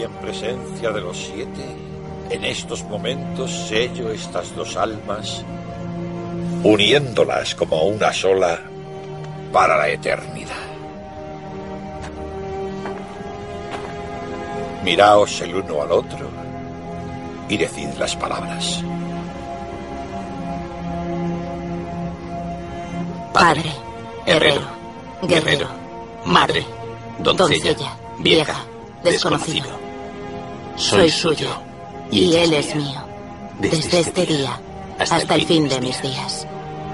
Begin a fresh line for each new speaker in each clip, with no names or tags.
y en presencia de los 7, en estos momentos sello estas dos almas, uniéndolas como una sola para la eternidad. Miraos el uno al otro y decid las palabras.
Padre, herrero, guerrero, madre, doncella, vieja, desconocido. Soy suyo y él es mío, desde este día hasta el fin de mis días.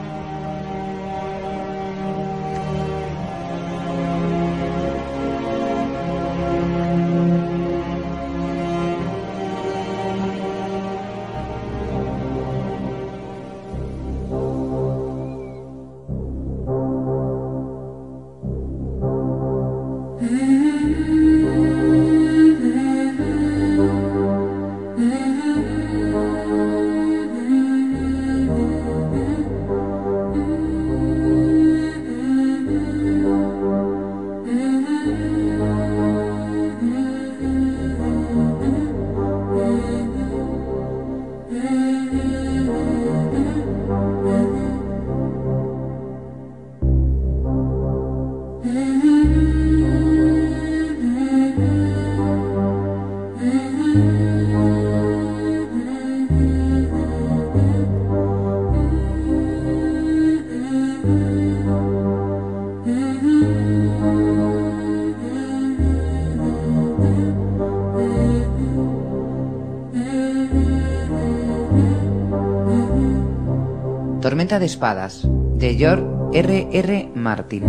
Tormenta de espadas, de George R.R. Martin.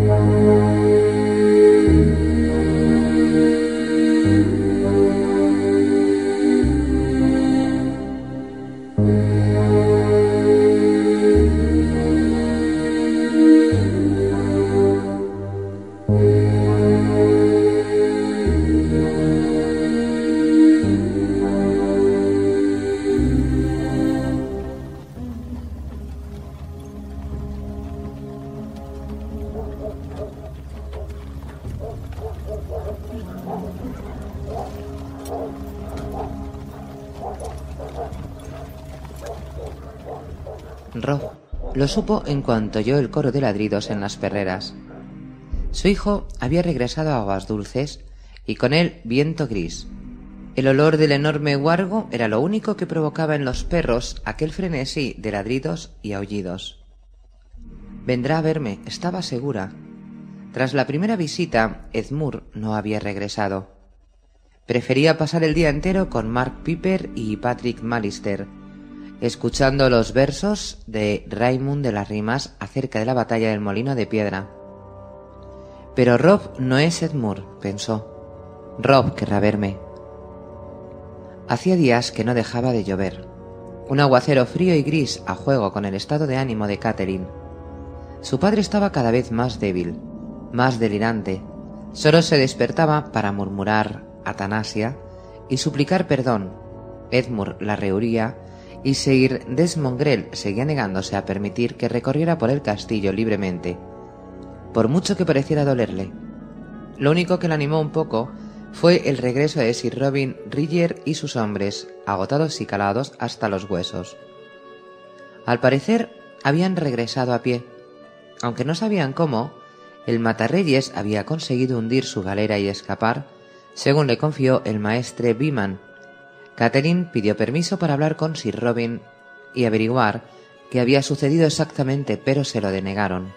Rob lo supo en cuanto oyó el coro de ladridos en las perreras. Su hijo había regresado a Aguas Dulces y con él viento gris. El olor del enorme huargo era lo único que provocaba en los perros aquel frenesí de ladridos y aullidos. Vendrá a verme, estaba segura. Tras la primera visita, Edmure no había regresado. Prefería pasar el día entero con Mark Piper y Patrick Malister, escuchando los versos de Raymond de las Rimas acerca de la batalla del Molino de Piedra. Pero Rob no es Edmure, pensó. Rob querrá verme. Hacía días que no dejaba de llover. Un aguacero frío y gris a juego con el estado de ánimo de Catherine. Su padre estaba cada vez más débil, más delirante. Solo se despertaba para murmurar Atanasia y suplicar perdón. Edmure la rehuía y Sir Desmond Grell seguía negándose a permitir que recorriera por el castillo libremente, por mucho que pareciera dolerle. Lo único que le animó un poco fue el regreso de Sir Robin Ridger y sus hombres, agotados y calados hasta los huesos. Al parecer habían regresado a pie. Aunque no sabían cómo, el Matarreyes había conseguido hundir su galera y escapar, según le confió el maestre Beeman. Catherine pidió permiso para hablar con Sir Robin y averiguar qué había sucedido exactamente, pero se lo denegaron.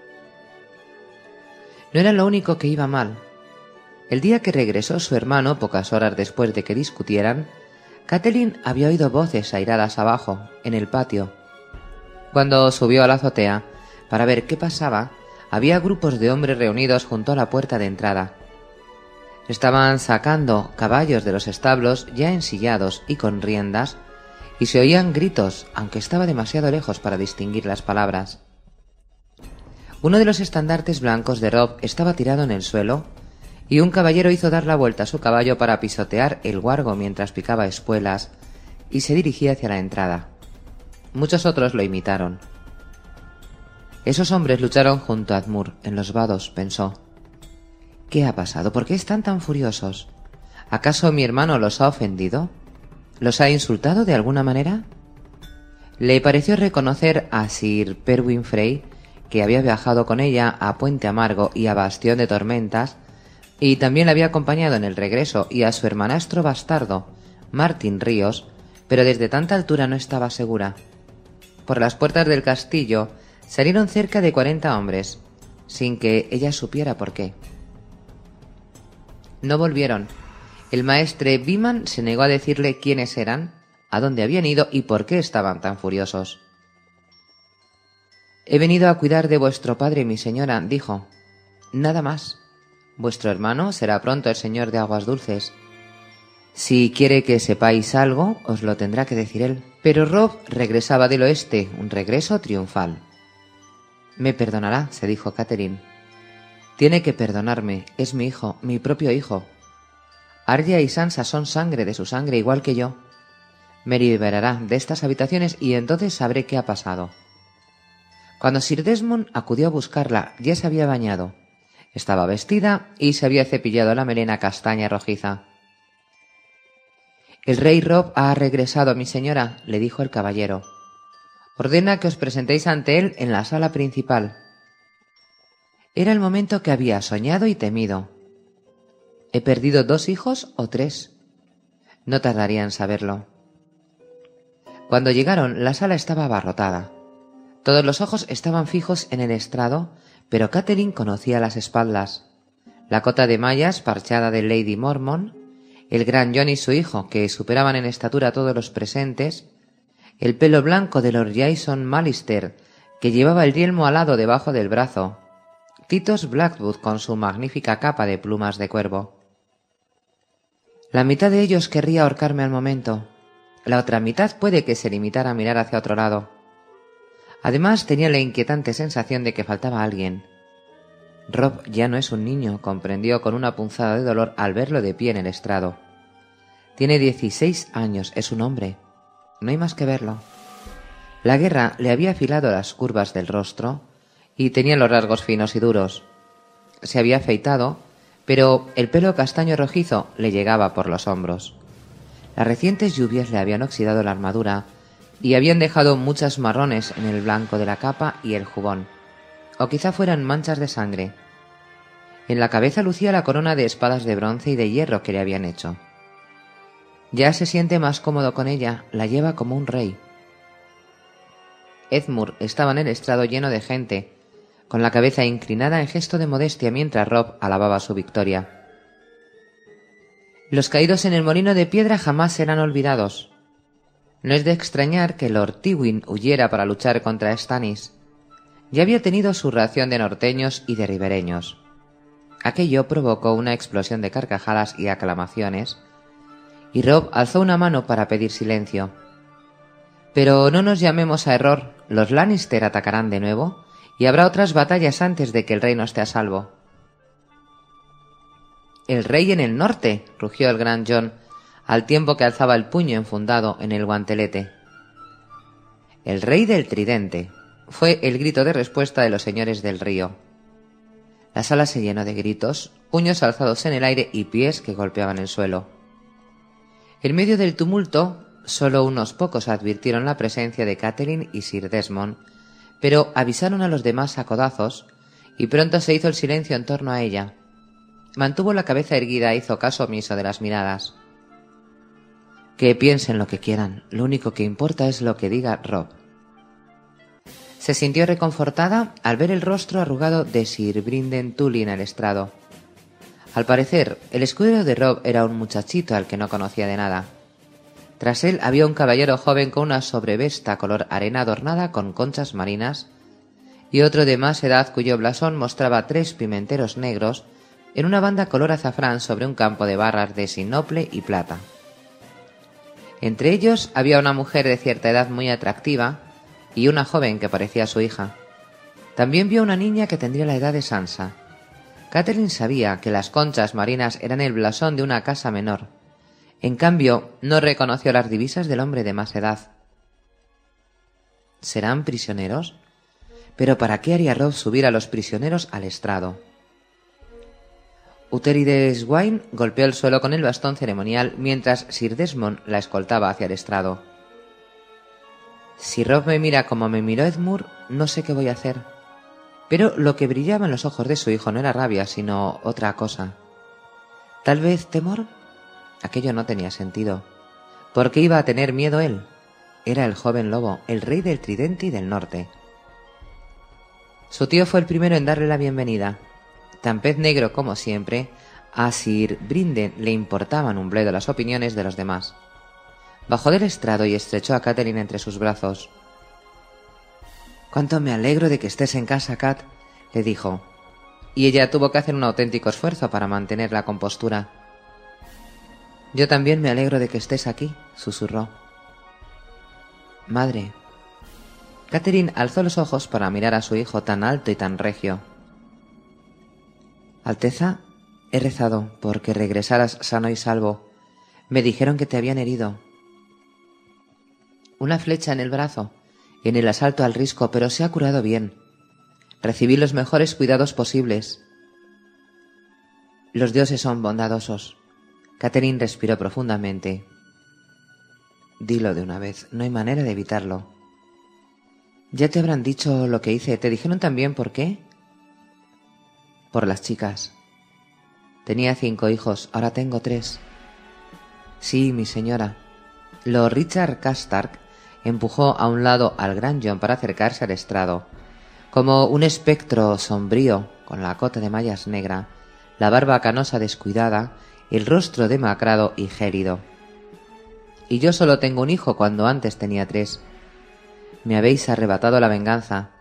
No era lo único que iba mal. El día que regresó su hermano, pocas horas después de que discutieran, Catherine había oído voces airadas abajo, en el patio. Cuando subió a la azotea para ver qué pasaba, había grupos de hombres reunidos junto a la puerta de entrada. Estaban sacando caballos de los establos ya ensillados y con riendas, y se oían gritos, aunque estaba demasiado lejos para distinguir las palabras. Uno de los estandartes blancos de Rob estaba tirado en el suelo, y un caballero hizo dar la vuelta a su caballo para pisotear el huargo mientras picaba espuelas, y se dirigía hacia la entrada. Muchos otros lo imitaron. Esos hombres lucharon junto a Edmure en los vados, pensó. ¿Qué ha pasado? ¿Por qué están tan furiosos? ¿Acaso mi hermano los ha ofendido? ¿Los ha insultado de alguna manera? Le pareció reconocer a Sir Perwyn Frey, que había viajado con ella a Puente Amargo y a Bastión de Tormentas, y también le había acompañado en el regreso, y a su hermanastro bastardo, Martín Ríos, pero desde tanta altura no estaba segura. Por las puertas del castillo salieron cerca de 40 hombres, sin que ella supiera por qué. No volvieron. El maestre Beeman se negó a decirle quiénes eran, a dónde habían ido y por qué estaban tan furiosos. «He venido a cuidar de vuestro padre, mi señora», dijo. «Nada más. Vuestro hermano será pronto el señor de Aguas Dulces. Si quiere que sepáis algo, os lo tendrá que decir él». Pero Robb regresaba del oeste, un regreso triunfal. «Me perdonará», se dijo Catelyn. «Tiene que perdonarme, es mi hijo, mi propio hijo. Arya y Sansa son sangre de su sangre igual que yo. Me liberará de estas habitaciones y entonces sabré qué ha pasado». Cuando Sir Desmond acudió a buscarla, ya se había bañado. Estaba vestida y se había cepillado la melena castaña rojiza. «El rey Robb ha regresado, mi señora», le dijo el caballero. «Ordena que os presentéis ante él en la sala principal». Era el momento que había soñado y temido. ¿He perdido 2 hijos o 3? No tardaría en saberlo. Cuando llegaron, la sala estaba abarrotada. Todos los ojos estaban fijos en el estrado, pero Catelyn conocía las espaldas. La cota de mallas parchada de Lady Mormont, el gran Jon y su hijo, que superaban en estatura a todos los presentes, el pelo blanco de Lord Jason Mallister, que llevaba el yelmo alado debajo del brazo, Titos Blackwood con su magnífica capa de plumas de cuervo. La mitad de ellos querría ahorcarme al momento. La otra mitad puede que se limitara a mirar hacia otro lado. Además tenía la inquietante sensación de que faltaba alguien. Robb ya no es un niño, comprendió con una punzada de dolor al verlo de pie en el estrado. Tiene 16 años, es un hombre. No hay más que verlo. La guerra le había afilado las curvas del rostro y tenía los rasgos finos y duros. Se había afeitado, pero el pelo castaño rojizo le llegaba por los hombros. Las recientes lluvias le habían oxidado la armadura y habían dejado muchas marrones en el blanco de la capa y el jubón, o quizá fueran manchas de sangre. En la cabeza lucía la corona de espadas de bronce y de hierro que le habían hecho. Ya se siente más cómodo con ella, la lleva como un rey. Edmure estaba en el estrado lleno de gente, con la cabeza inclinada en gesto de modestia mientras Robb alababa su victoria. Los caídos en el molino de piedra jamás serán olvidados. No es de extrañar que Lord Tywin huyera para luchar contra Stannis. Ya había tenido su ración de norteños y de ribereños. Aquello provocó una explosión de carcajadas y aclamaciones, y Robb alzó una mano para pedir silencio. Pero no nos llamemos a error, los Lannister atacarán de nuevo, y habrá otras batallas antes de que el reino esté a salvo. «¡El rey en el norte!», rugió el gran Jon, al tiempo que alzaba el puño enfundado en el guantelete. «El rey del tridente», fue el grito de respuesta de los señores del río. La sala se llenó de gritos, puños alzados en el aire y pies que golpeaban el suelo. En medio del tumulto, solo unos pocos advirtieron la presencia de Catelyn y Sir Desmond, pero avisaron a los demás a codazos, y pronto se hizo el silencio en torno a ella. Mantuvo la cabeza erguida e hizo caso omiso de las miradas. Que piensen lo que quieran, lo único que importa es lo que diga Robb. Se sintió reconfortada al ver el rostro arrugado de Sir Brynden Tully en el estrado. Al parecer, el escudero de Robb era un muchachito al que no conocía de nada. Tras él había un caballero joven con una sobrevesta color arena adornada con conchas marinas, y otro de más edad cuyo blasón mostraba 3 pimenteros negros en una banda color azafrán sobre un campo de barras de sinople y plata. Entre ellos había una mujer de cierta edad muy atractiva y una joven que parecía su hija. También vio una niña que tendría la edad de Sansa. Catelyn sabía que las conchas marinas eran el blasón de una casa menor. En cambio, no reconoció las divisas del hombre de más edad. ¿Serán prisioneros? ¿Pero para qué haría Robb subir a los prisioneros al estrado? Uterides Wine golpeó el suelo con el bastón ceremonial mientras Sir Desmond la escoltaba hacia el estrado. Si Rob me mira como me miró Edmure, no sé qué voy a hacer. Pero lo que brillaba en los ojos de su hijo no era rabia, sino otra cosa. ¿Tal vez temor? Aquello no tenía sentido. ¿Por qué iba a tener miedo él? Era el joven lobo, el rey del Tridente y del Norte. Su tío fue el primero en darle la bienvenida. Tan pez negro como siempre, a Sir Brinden le importaban un bledo las opiniones de los demás. Bajó del estrado y estrechó a Catelyn entre sus brazos. «Cuánto me alegro de que estés en casa, Cat», le dijo, y ella tuvo que hacer un auténtico esfuerzo para mantener la compostura. «Yo también me alegro de que estés aquí», susurró. «Madre». Catelyn alzó los ojos para mirar a su hijo tan alto y tan regio. «Alteza, he rezado porque regresaras sano y salvo. Me dijeron que te habían herido». «Una flecha en el brazo, en el asalto al risco, pero se ha curado bien. Recibí los mejores cuidados posibles». «Los dioses son bondadosos». Catelyn respiró profundamente. «Dilo de una vez, no hay manera de evitarlo». «Ya te habrán dicho lo que hice. ¿Te dijeron también por qué?» «Por las chicas. Tenía 5 hijos, ahora tengo 3. «Sí, mi señora». Lord Richard Carstark empujó a un lado al gran Jon para acercarse al estrado. Como un espectro sombrío, con la cota de mallas negra, la barba canosa descuidada, el rostro demacrado y gélido. «Y yo solo tengo un hijo cuando antes tenía 3. Me habéis arrebatado la venganza».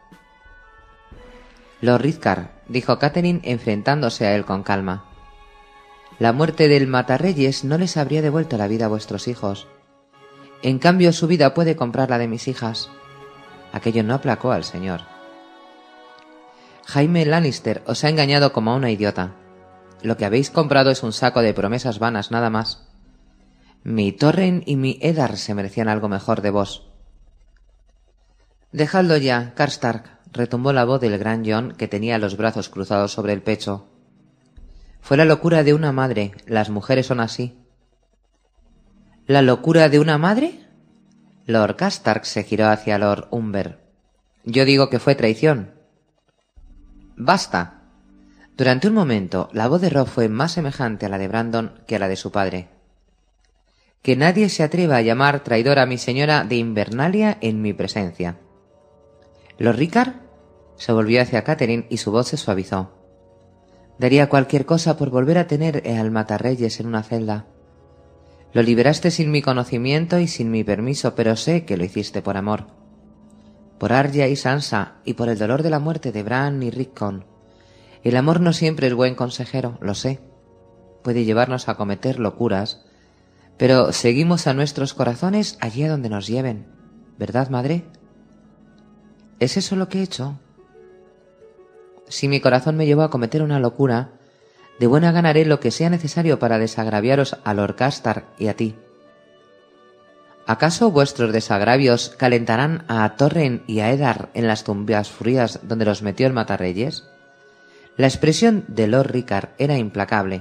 «Lord Rizcar», dijo Catelyn enfrentándose a él con calma. «La muerte del Matarreyes no les habría devuelto la vida a vuestros hijos. En cambio, su vida puede comprar la de mis hijas». Aquello no aplacó al señor. «Jaime Lannister os ha engañado como a una idiota. Lo que habéis comprado es un saco de promesas vanas, nada más. Mi Torren y mi Eddard se merecían algo mejor de vos». «Dejadlo ya, Karstark», retumbó la voz del gran Jon, que tenía los brazos cruzados sobre el pecho. «Fue la locura de una madre. Las mujeres son así». «¿La locura de una madre?» Lord Karstark se giró hacia Lord Umber. «Yo digo que fue traición». «Basta». Durante un momento, la voz de Robb fue más semejante a la de Brandon que a la de su padre. «Que nadie se atreva a llamar traidora a mi señora de Invernalia en mi presencia». «¿Lord Rickard?» Se volvió hacia Catelyn y su voz se suavizó. «Daría cualquier cosa por volver a tener al Matarreyes en una celda. Lo liberaste sin mi conocimiento y sin mi permiso, pero sé que lo hiciste por amor. Por Arya y Sansa y por el dolor de la muerte de Bran y Rickon. El amor no siempre es buen consejero, lo sé. Puede llevarnos a cometer locuras, pero seguimos a nuestros corazones allí a donde nos lleven. ¿Verdad, madre?» «¿Es eso lo que he hecho?» «Si mi corazón me llevó a cometer una locura, de buena gana haré lo que sea necesario para desagraviaros a Lord Karstark y a ti. ¿Acaso vuestros desagravios calentarán a Torren y a Eddard en las tumbas frías donde los metió el Matarreyes?» La expresión de Lord Rickard era implacable.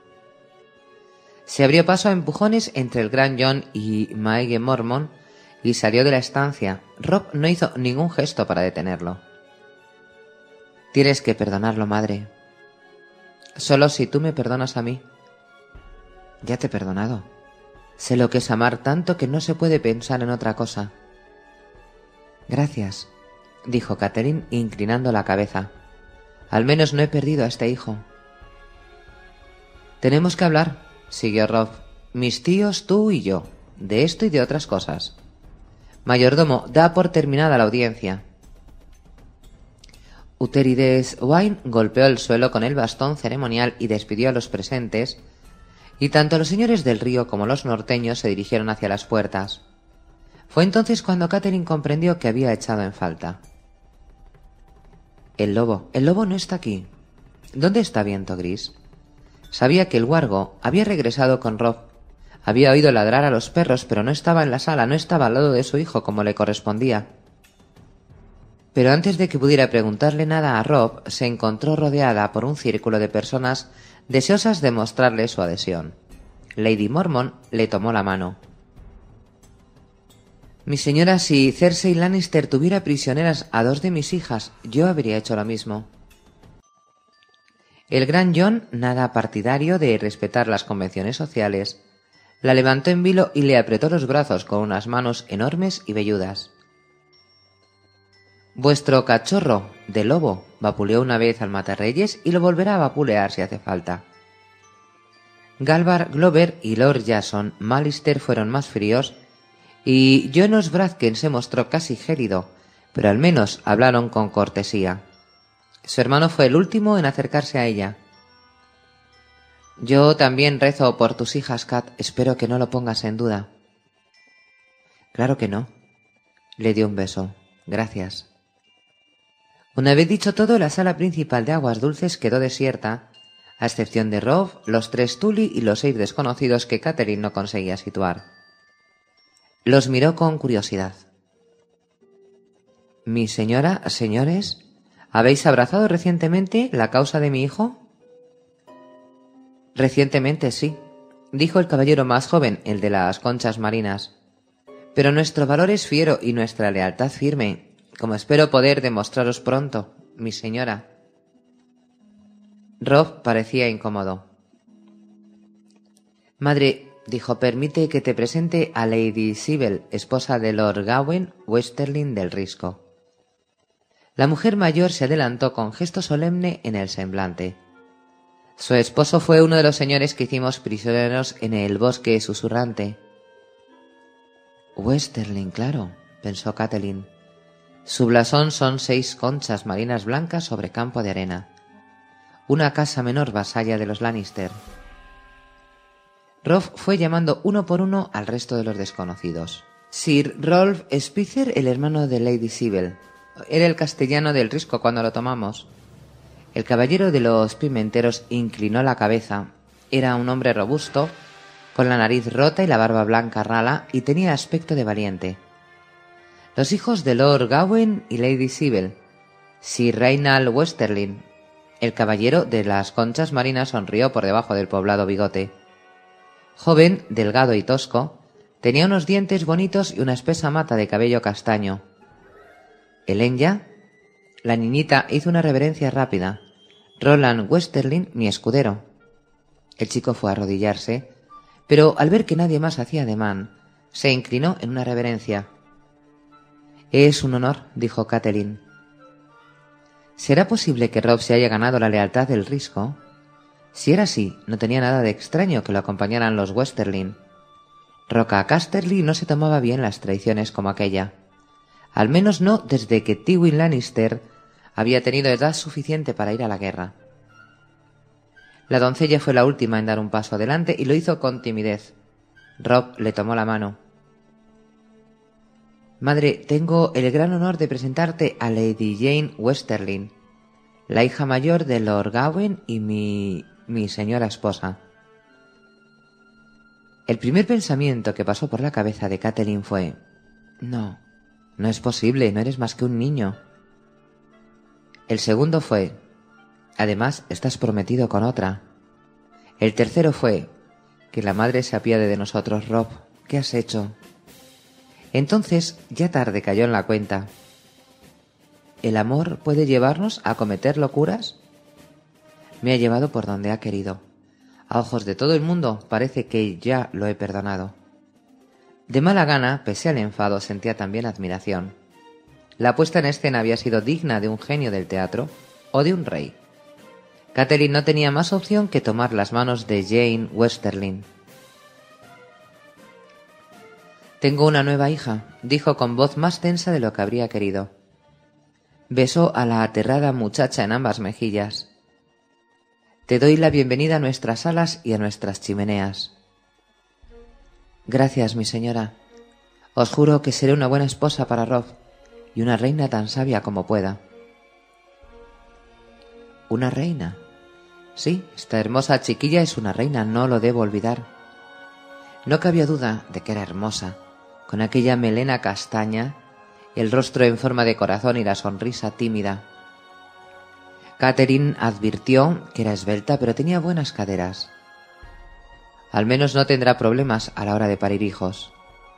Se abrió paso a empujones entre el gran Jon y Maege Mormont y salió de la estancia. Robb no hizo ningún gesto para detenerlo. «Tienes que perdonarlo, madre. Solo si tú me perdonas a mí». «Ya te he perdonado. Sé lo que es amar tanto que no se puede pensar en otra cosa». «Gracias», dijo Catelyn inclinando la cabeza. «Al menos no he perdido a este hijo». «Tenemos que hablar», siguió Robb. «Mis tíos, tú y yo. De esto y de otras cosas. Mayordomo, da por terminada la audiencia». Uterides Wine golpeó el suelo con el bastón ceremonial y despidió a los presentes, y tanto los señores del río como los norteños se dirigieron hacia las puertas. Fue entonces cuando Catelyn comprendió que había echado en falta. El lobo no está aquí. ¿Dónde está Viento Gris? Sabía que el Wargo había regresado con Robb. Había oído ladrar a los perros, pero no estaba en la sala, no estaba al lado de su hijo como le correspondía. Pero antes de que pudiera preguntarle nada a Robb, se encontró rodeada por un círculo de personas deseosas de mostrarle su adhesión. Lady Mormont le tomó la mano. Mi señora, si Cersei Lannister tuviera prisioneras a 2 de mis hijas, yo habría hecho lo mismo. El gran Jon, nada partidario de respetar las convenciones sociales, la levantó en vilo y le apretó los brazos con unas manos enormes y velludas. Vuestro cachorro, de lobo, vapuleó una vez al matarreyes y lo volverá a vapulear si hace falta. Galbar Glover y Lord Jason Mallister fueron más fríos, y Jonos Bradken se mostró casi gélido, pero al menos hablaron con cortesía. Su hermano fue el último en acercarse a ella. Yo también rezo por tus hijas, Kat. Espero que no lo pongas en duda. Claro que no. Le dio un beso. Gracias. Una vez dicho todo, la sala principal de Aguas Dulces quedó desierta, a excepción de Robb, los 3 Tully y los 6 desconocidos que Catelyn no conseguía situar. Los miró con curiosidad. Mi señora, señores, ¿habéis abrazado recientemente la causa de mi hijo? Recientemente sí, dijo el caballero más joven, el de las conchas marinas. Pero nuestro valor es fiero y nuestra lealtad firme, como espero poder demostraros pronto, mi señora. Robb parecía incómodo. Madre, dijo, permite que te presente a Lady Sybil, esposa de Lord Gawain Westerling del Risco. La mujer mayor se adelantó con gesto solemne en el semblante. Su esposo fue uno de los señores que hicimos prisioneros en el bosque susurrante. Westerling, claro, pensó Catelyn. Su blasón son 6 conchas marinas blancas sobre campo de arena. Una casa menor vasalla de los Lannister. Robb fue llamando uno por uno al resto de los desconocidos. Sir Rolf Spicer, el hermano de Lady Sybil. Era el castellano del Risco cuando lo tomamos. El caballero de los pimenteros inclinó la cabeza. Era un hombre robusto, con la nariz rota y la barba blanca rala, y tenía aspecto de valiente. Los hijos de Lord Gawain y Lady Sybil. Sir Reinald Westerling. El caballero de las conchas marinas sonrió por debajo del poblado bigote. Joven, delgado y tosco, tenía unos dientes bonitos y una espesa mata de cabello castaño. Elenya, la niñita, hizo una reverencia rápida. Roland Westerling, mi escudero. El chico fue a arrodillarse, pero al ver que nadie más hacía ademán, se inclinó en una reverencia. Es un honor, dijo Catelyn. ¿Será posible que Robb se haya ganado la lealtad del Risco? Si era así, no tenía nada de extraño que lo acompañaran los Westerling. Roca Casterly no se tomaba bien las traiciones como aquella. Al menos no desde que Tywin Lannister había tenido edad suficiente para ir a la guerra. La doncella fue la última en dar un paso adelante y lo hizo con timidez. Robb le tomó la mano. Madre, tengo el gran honor de presentarte a Lady Jane Westerling, la hija mayor de Lord Gawain y mi señora esposa. El primer pensamiento que pasó por la cabeza de Catelyn fue: no es posible, no eres más que un niño. El segundo fue: además estás prometido con otra. El tercero fue: que la madre se apiade de nosotros, Robb. ¿Qué has hecho? Entonces, ya tarde cayó en la cuenta. ¿El amor puede llevarnos a cometer locuras? Me ha llevado por donde ha querido. A ojos de todo el mundo parece que ya lo he perdonado. De mala gana, pese al enfado, sentía también admiración. La puesta en escena había sido digna de un genio del teatro o de un rey. Catelyn no tenía más opción que tomar las manos de Jane Westerling. Tengo una nueva hija, dijo con voz más tensa de lo que habría querido. Besó a la aterrada muchacha en ambas mejillas. Te doy la bienvenida a nuestras salas y a nuestras chimeneas. Gracias, mi señora. Os juro que seré una buena esposa para Robb y una reina tan sabia como pueda. ¿Una reina? Sí, esta hermosa chiquilla es una reina, no lo debo olvidar. No cabía duda de que era hermosa, con aquella melena castaña, el rostro en forma de corazón y la sonrisa tímida. Catherine advirtió que era esbelta, pero tenía buenas caderas. Al menos no tendrá problemas a la hora de parir hijos.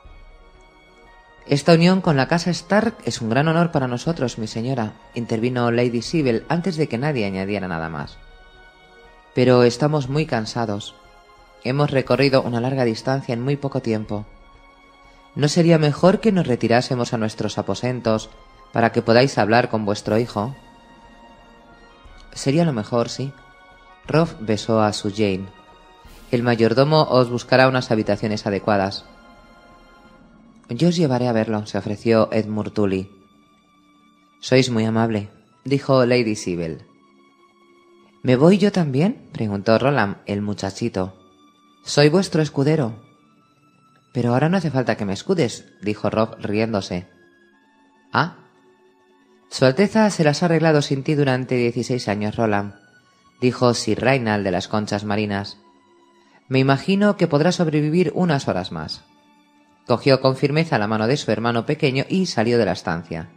Esta unión con la casa Stark es un gran honor para nosotros, mi señora, intervino Lady Sybil antes de que nadie añadiera nada más. Pero estamos muy cansados. Hemos recorrido una larga distancia en muy poco tiempo. ¿No sería mejor que nos retirásemos a nuestros aposentos para que podáis hablar con vuestro hijo? Sería lo mejor, sí. Robb besó a su Jane. El mayordomo os buscará unas habitaciones adecuadas. Yo os llevaré a verlo, se ofreció Edmure Tully. Sois muy amable, dijo Lady Sybil. ¿Me voy yo también?, preguntó Roland, el muchachito. Soy vuestro escudero. Pero ahora no hace falta que me escudes, dijo Robb riéndose. ¿Ah? Su Alteza se las ha arreglado sin ti durante 16 años, Roland, dijo Sir Reinald de las Conchas Marinas. Me imagino que podrá sobrevivir unas horas más. Cogió con firmeza la mano de su hermano pequeño y salió de la estancia.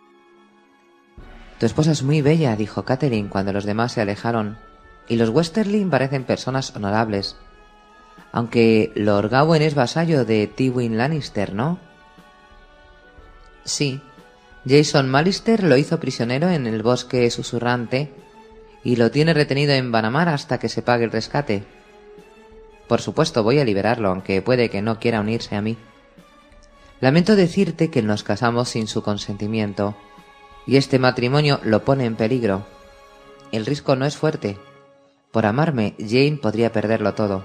Tu esposa es muy bella, dijo Catherine cuando los demás se alejaron, y los Westerling parecen personas honorables. Aunque Lord Gawain es vasallo de Tywin Lannister, ¿no? Sí. Jason Mallister lo hizo prisionero en el bosque susurrante y lo tiene retenido en Vanamar hasta que se pague el rescate. Por supuesto, voy a liberarlo, aunque puede que no quiera unirse a mí. Lamento decirte que nos casamos sin su consentimiento, y este matrimonio lo pone en peligro. El riesgo no es fuerte. Por amarme, Jane podría perderlo todo.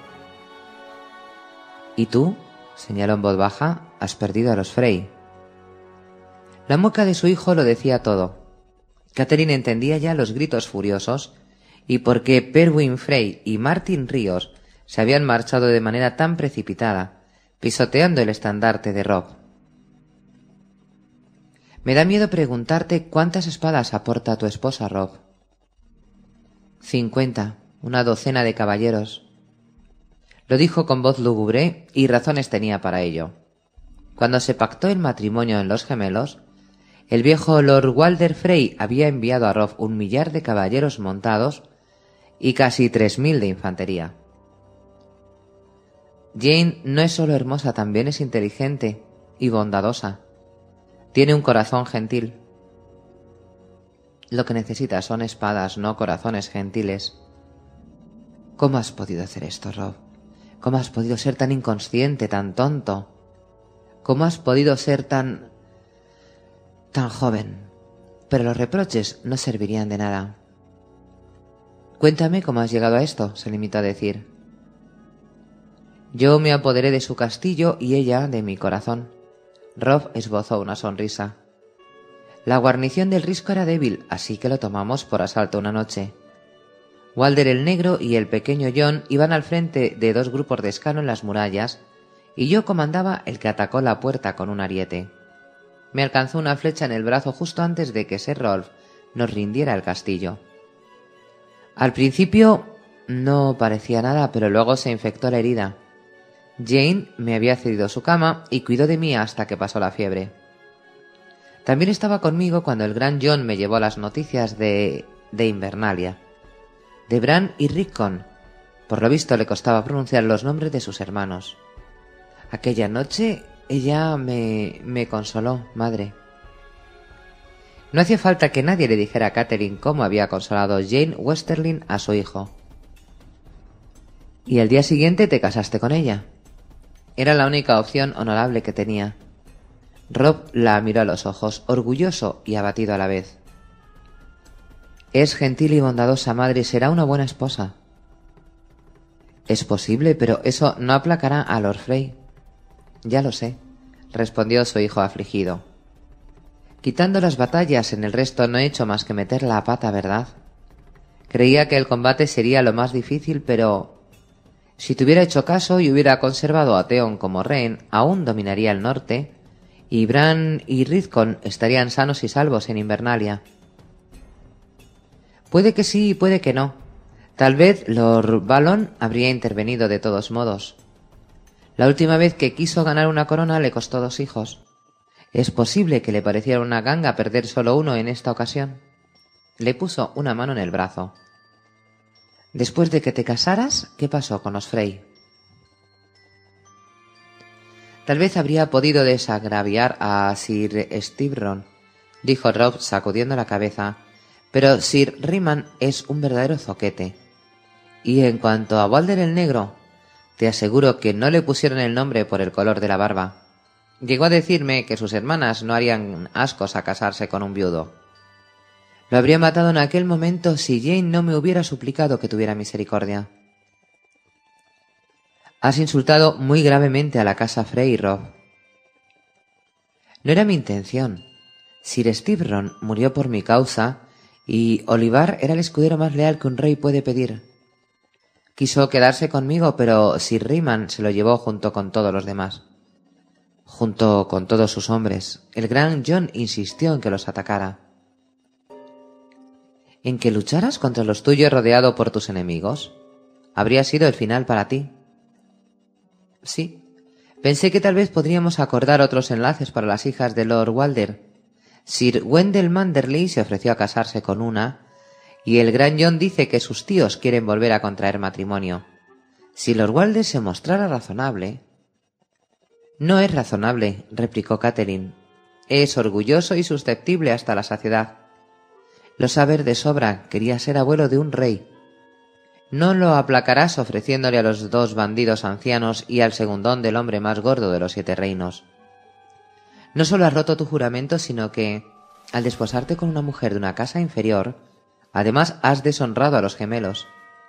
¿Y tú?, señaló en voz baja, has perdido a los Frey. La mueca de su hijo lo decía todo. Catherine entendía ya los gritos furiosos, y por qué Perwyn Frey y Martin Ríos se habían marchado de manera tan precipitada, pisoteando el estandarte de Robb. Me da miedo preguntarte cuántas espadas aporta tu esposa, Robb. 50, una docena de caballeros. Lo dijo con voz lúgubre, y razones tenía para ello. Cuando se pactó el matrimonio en Los Gemelos, el viejo Lord Walder Frey había enviado a Robb 1 millar de caballeros montados y casi 3000 de infantería. Jane no es solo hermosa, también es inteligente y bondadosa. Tiene un corazón gentil. Lo que necesita son espadas, no corazones gentiles. ¿Cómo has podido hacer esto, Robb? ¿Cómo has podido ser tan inconsciente, tan tonto? ¿Cómo has podido ser tan joven? Pero los reproches no servirían de nada. Cuéntame cómo has llegado a esto, se limitó a decir. Yo me apoderé de su castillo y ella de mi corazón. Robb esbozó una sonrisa. La guarnición del Risco era débil, así que lo tomamos por asalto una noche. Walder el Negro y el pequeño Jon iban al frente de 2 grupos de escalo en las murallas, y yo comandaba el que atacó la puerta con un ariete. Me alcanzó una flecha en el brazo justo antes de que Ser Rolf nos rindiera el castillo. Al principio no parecía nada, pero luego se infectó la herida. Jane me había cedido su cama y cuidó de mí hasta que pasó la fiebre. También estaba conmigo cuando el gran Jon me llevó las noticias de Invernalia, de Bran y Rickon. Por lo visto le costaba pronunciar los nombres de sus hermanos. Aquella noche ella me consoló, madre. No hacía falta que nadie le dijera a Catherine cómo había consolado Jane Westerling a su hijo. Y al día siguiente te casaste con ella. Era la única opción honorable que tenía. Robb la miró a los ojos, orgulloso y abatido a la vez. Es gentil y bondadosa, madre, y será una buena esposa. Es posible, pero eso no aplacará a Lord Frey. Ya lo sé, respondió su hijo afligido. Quitando las batallas, en el resto no he hecho más que meter la pata, ¿verdad? Creía que el combate sería lo más difícil, pero si te hubiera hecho caso y hubiera conservado a Theon como rehén, aún dominaría el norte, y Bran y Rickon estarían sanos y salvos en Invernalia. Puede que sí y puede que no. Tal vez Lord Balon habría intervenido de todos modos. La última vez que quiso ganar una corona le costó 2 hijos. Es posible que le pareciera una ganga perder solo uno en esta ocasión. Le puso una mano en el brazo. Después de que te casaras, ¿qué pasó con los Frey? Tal vez habría podido desagraviar a Sir Stibron, dijo Robb sacudiendo la cabeza, pero Sir Riman es un verdadero zoquete. Y en cuanto a Walder el Negro, te aseguro que no le pusieron el nombre por el color de la barba. Llegó a decirme que sus hermanas no harían ascos a casarse con un viudo. Lo habría matado en aquel momento si Jane no me hubiera suplicado que tuviera misericordia. Has insultado muy gravemente a la casa Frey, Robb. No era mi intención. Sir Stibron murió por mi causa y Olivar era el escudero más leal que un rey puede pedir. Quiso quedarse conmigo, pero Sir Riman se lo llevó junto con todos los demás. Junto con todos sus hombres. El gran Jon insistió en que los atacara. ¿En que lucharas contra los tuyos rodeado por tus enemigos? Habría sido el final para ti. Sí. Pensé que tal vez podríamos acordar otros enlaces para las hijas de Lord Walder. Sir Wendell Manderley se ofreció a casarse con una, y el gran Jon dice que sus tíos quieren volver a contraer matrimonio. Si Lord Walder se mostrara razonable... No es razonable, replicó Catelyn. Es orgulloso y susceptible hasta la saciedad. Lo sabe de sobra, quería ser abuelo de un rey. No lo aplacarás ofreciéndole a los 2 bandidos ancianos y al segundón del hombre más gordo de los 7 reinos. No solo has roto tu juramento, sino que, al desposarte con una mujer de una casa inferior, además has deshonrado a los gemelos.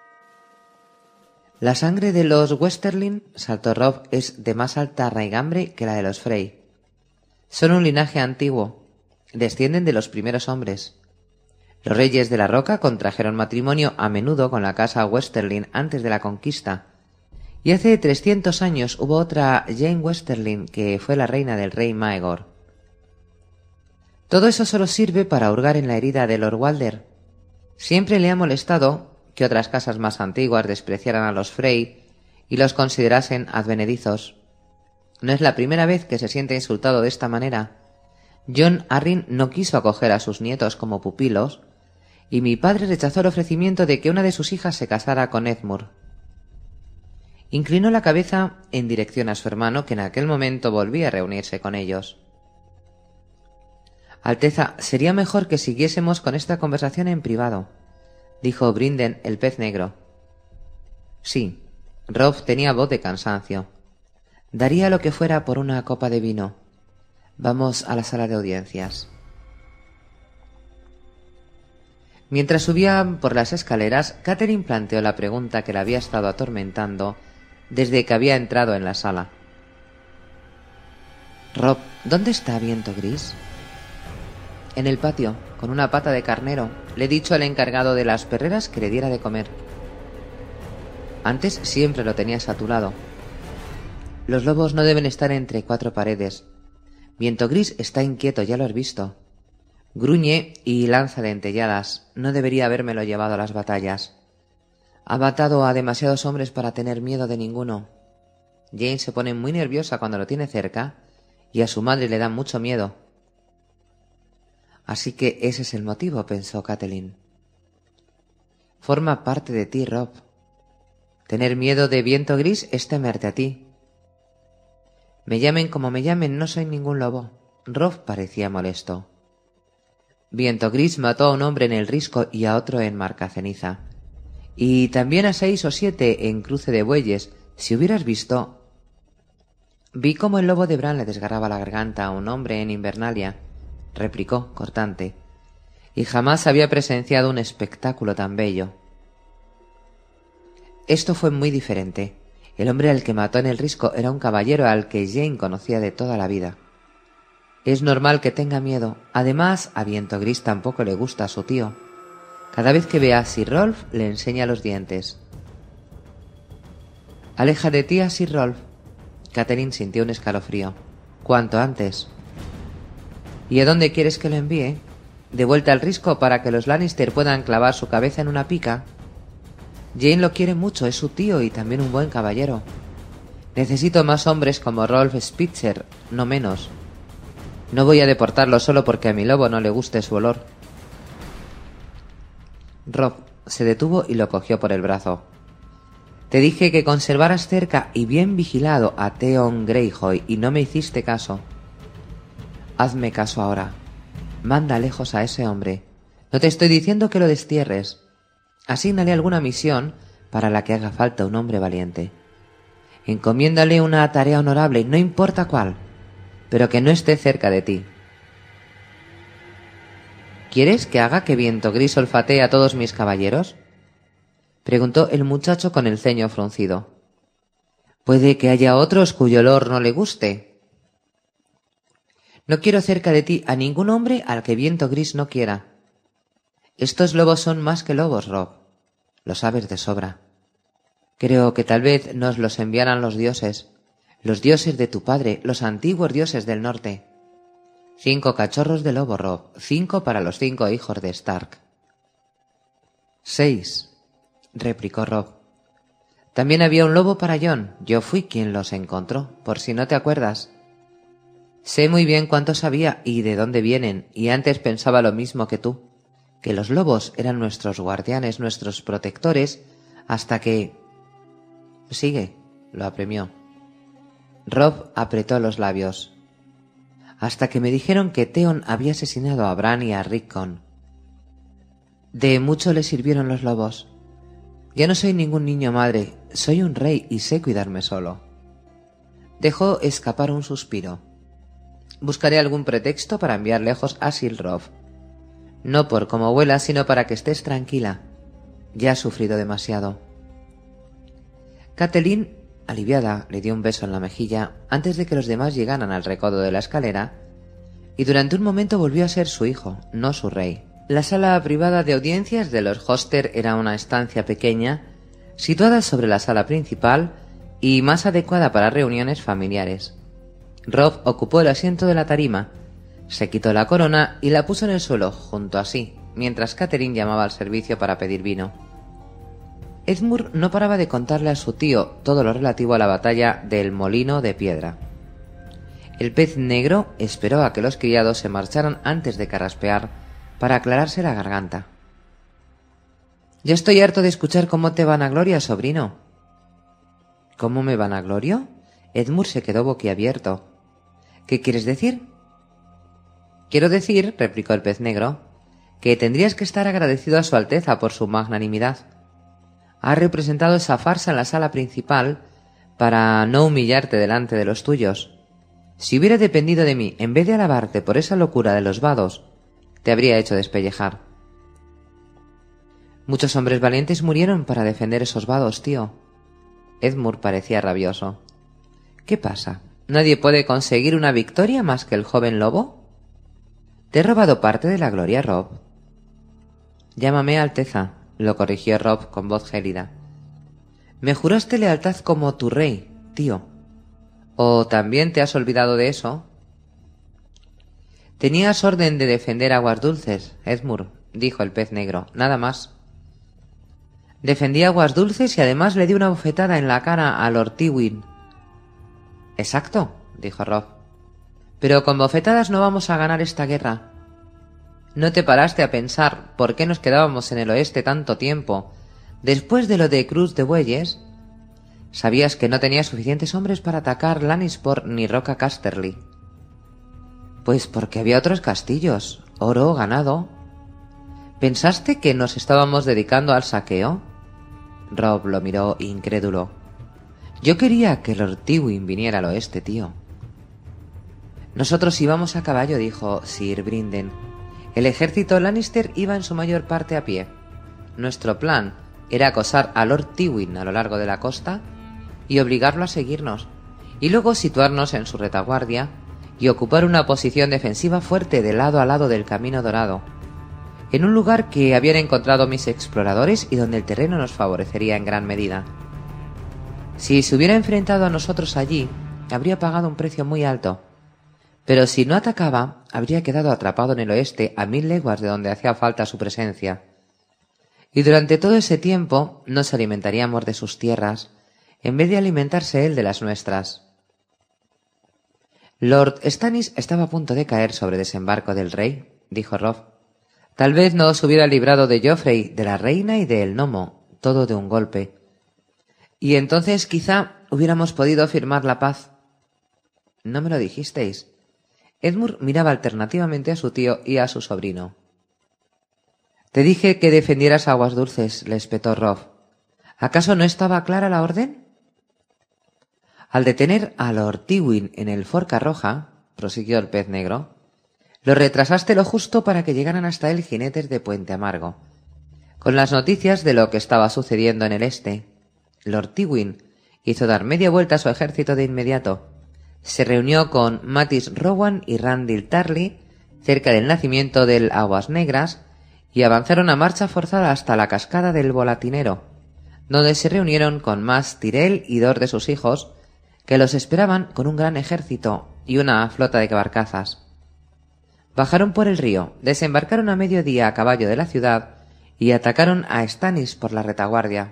La sangre de los Westerling, saltó Robb, es de más alta raigambre que la de los Frey. Son un linaje antiguo, descienden de los primeros hombres. Los reyes de la Roca contrajeron matrimonio a menudo con la casa Westerling antes de la conquista, y hace 300 años hubo otra Jane Westerling que fue la reina del rey Maegor. Todo eso solo sirve para hurgar en la herida de Lord Walder. Siempre le ha molestado que otras casas más antiguas despreciaran a los Frey y los considerasen advenedizos. No es la primera vez que se siente insultado de esta manera. Jon Arryn no quiso acoger a sus nietos como pupilos, y mi padre rechazó el ofrecimiento de que una de sus hijas se casara con Edmure. Inclinó la cabeza en dirección a su hermano, que en aquel momento volvía a reunirse con ellos. Alteza, sería mejor que siguiésemos con esta conversación en privado, dijo Brinden el pez negro. Sí, Robb tenía voz de cansancio. Daría lo que fuera por una copa de vino. Vamos a la sala de audiencias. Mientras subían por las escaleras, Catelyn planteó la pregunta que la había estado atormentando desde que había entrado en la sala. Robb, ¿dónde está Viento Gris? En el patio, con una pata de carnero. Le he dicho al encargado de las perreras que le diera de comer. Antes siempre lo tenías a tu lado. Los lobos no deben estar entre 4 paredes. Viento Gris está inquieto, ya lo has visto. Gruñe y lanza dentelladas. No debería habérmelo llevado a las batallas. Ha matado a demasiados hombres para tener miedo de ninguno. Jane se pone muy nerviosa cuando lo tiene cerca, y a su madre le da mucho miedo. Así que ese es el motivo, pensó Catelyn. Forma parte de ti, Robb. Tener miedo de Viento Gris es temerte a ti. Me llamen como me llamen, no soy ningún lobo. Robb parecía molesto. Viento Gris mató a un hombre en el Risco y a otro en Marcaceniza. Y también a 6 o 7 en Cruce de Bueyes. Si hubieras visto... Vi cómo el lobo de Bran le desgarraba la garganta a un hombre en Invernalia, replicó, cortante, y jamás había presenciado un espectáculo tan bello. Esto fue muy diferente. El hombre al que mató en el Risco era un caballero al que Jane conocía de toda la vida. Es normal que tenga miedo. Además, a Viento Gris tampoco le gusta a su tío. Cada vez que ve a Sir Rolf, le enseña los dientes. Aleja de ti a Sir Rolf. Catelyn sintió un escalofrío. Cuanto antes. ¿Y a dónde quieres que lo envíe? ¿De vuelta al Risco para que los Lannister puedan clavar su cabeza en una pica? Jane lo quiere mucho, es su tío y también un buen caballero. Necesito más hombres como Rolf Spitzer, no menos. No voy a deportarlo solo porque a mi lobo no le guste su olor. Robb se detuvo y lo cogió por el brazo. Te dije que conservaras cerca y bien vigilado a Theon Greyjoy y no me hiciste caso. Hazme caso ahora. Manda lejos a ese hombre. No te estoy diciendo que lo destierres. Asígnale alguna misión para la que haga falta un hombre valiente. Encomiéndale una tarea honorable, no importa cuál, pero que no esté cerca de ti. ¿Quieres que haga que Viento Gris olfatee a todos mis caballeros? Preguntó el muchacho con el ceño fruncido. Puede que haya otros cuyo olor no le guste. No quiero cerca de ti a ningún hombre al que Viento Gris no quiera. Estos lobos son más que lobos, Robb. Lo sabes de sobra. Creo que tal vez nos los enviaran los dioses de tu padre, los antiguos dioses del norte. 5 cachorros de lobo, Robb, 5 para los 5 hijos de Stark. 6, replicó Robb. También había un lobo para Jon, yo fui quien los encontró, por si no te acuerdas. Sé muy bien cuántos había y de dónde vienen, y antes pensaba lo mismo que tú, que los lobos eran nuestros guardianes, nuestros protectores, hasta que... Sigue, lo apremió. Robb apretó los labios. Hasta que me dijeron que Theon había asesinado a Bran y a Rickon. De mucho le sirvieron los lobos. Ya no soy ningún niño madre, soy un rey y sé cuidarme solo. Dejó escapar un suspiro. Buscaré algún pretexto para enviar lejos a Sir Robb. No por cómo vuela, sino para que estés tranquila. Ya has sufrido demasiado. Catelyn, aliviada, le dio un beso en la mejilla antes de que los demás llegaran al recodo de la escalera, y durante un momento volvió a ser su hijo, no su rey. La sala privada de audiencias de los Hoster era una estancia pequeña, situada sobre la sala principal y más adecuada para reuniones familiares. Robb ocupó el asiento de la tarima, se quitó la corona y la puso en el suelo junto a sí, mientras Catelyn llamaba al servicio para pedir vino. Edmure no paraba de contarle a su tío todo lo relativo a la batalla del Molino de Piedra. El pez negro esperó a que los criados se marcharan antes de carraspear para aclararse la garganta. Ya estoy harto de escuchar cómo te vanagloria, sobrino. ¿Cómo me vanaglorio? Edmure se quedó boquiabierto. ¿Qué quieres decir? Quiero decir, replicó el pez negro, que tendrías que estar agradecido a su Alteza por su magnanimidad. Ha representado esa farsa en la sala principal para no humillarte delante de los tuyos. Si hubiera dependido de mí, en vez de alabarte por esa locura de los vados, te habría hecho despellejar. Muchos hombres valientes murieron para defender esos vados, tío. Edmure parecía rabioso. ¿Qué pasa? ¿Nadie puede conseguir una victoria más que el joven lobo? ¿Te he robado parte de la gloria, Robb? Llámame Alteza, lo corrigió Robb con voz gélida. Me juraste lealtad como tu rey, tío. ¿O también te has olvidado de eso? Tenías orden de defender Aguas Dulces, Edmure, dijo el pez negro, nada más. Defendí Aguas Dulces y además le di una bofetada en la cara a Lord Tywin. Exacto, dijo Robb. Pero con bofetadas no vamos a ganar esta guerra. ¿No te paraste a pensar por qué nos quedábamos en el oeste tanto tiempo después de lo de Cruz de Bueyes? Sabías que no tenía suficientes hombres para atacar Lannisport ni Roca Casterly. Pues porque había otros castillos, oro, ganado. ¿Pensaste que nos estábamos dedicando al saqueo? Robb lo miró incrédulo. Yo quería que Lord Tywin viniera al oeste, tío. Nosotros íbamos a caballo, dijo Sir Brynden. El ejército Lannister iba en su mayor parte a pie. Nuestro plan era acosar a Lord Tywin a lo largo de la costa y obligarlo a seguirnos, y luego situarnos en su retaguardia y ocupar una posición defensiva fuerte de lado a lado del Camino Dorado, en un lugar que habían encontrado mis exploradores y donde el terreno nos favorecería en gran medida. Si se hubiera enfrentado a nosotros allí, habría pagado un precio muy alto, pero si no atacaba, habría quedado atrapado en el oeste a 1000 leguas de donde hacía falta su presencia. Y durante todo ese tiempo nos alimentaríamos de sus tierras, en vez de alimentarse él de las nuestras. Lord Stannis estaba a punto de caer sobre desembarco del rey, dijo Robb. Tal vez no os hubiera librado de Joffrey, de la reina y del gnomo, todo de un golpe. Y entonces quizá hubiéramos podido firmar la paz. No me lo dijisteis. Edmure miraba alternativamente a su tío y a su sobrino. Te dije que defendieras Aguas Dulces, le espetó Robb. ¿Acaso no estaba clara la orden? Al detener a Lord Tywin en el Forca Roja, prosiguió el pez negro, lo retrasaste lo justo para que llegaran hasta él jinetes de Puente Amargo. Con las noticias de lo que estaba sucediendo en el este, Lord Tywin hizo dar media vuelta a su ejército de inmediato. Se reunió con Mattis Rowan y Randil Tarly cerca del nacimiento del Aguas Negras y avanzaron a marcha forzada hasta la cascada del Volatinero, donde se reunieron con Mas Tyrell y 2 de sus hijos, que los esperaban con un gran ejército y una flota de barcazas. Bajaron por el río, desembarcaron a mediodía a caballo de la ciudad y atacaron a Stannis por la retaguardia.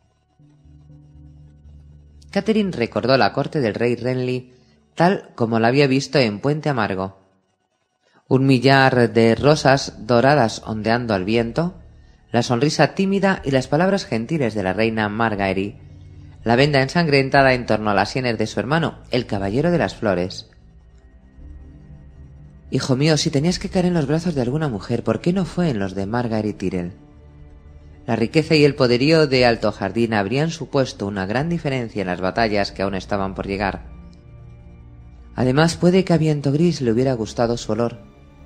Catelyn recordó la corte del rey Renly tal como la había visto en Puente Amargo. Un millar de rosas doradas ondeando al viento, la sonrisa tímida y las palabras gentiles de la reina Margaery, la venda ensangrentada en torno a las sienes de su hermano, el caballero de las flores. Hijo mío, si tenías que caer en los brazos de alguna mujer, ¿por qué no fue en los de Margaery Tyrell? La riqueza y el poderío de Alto Jardín habrían supuesto una gran diferencia en las batallas que aún estaban por llegar. Además, puede que a Viento Gris le hubiera gustado su olor.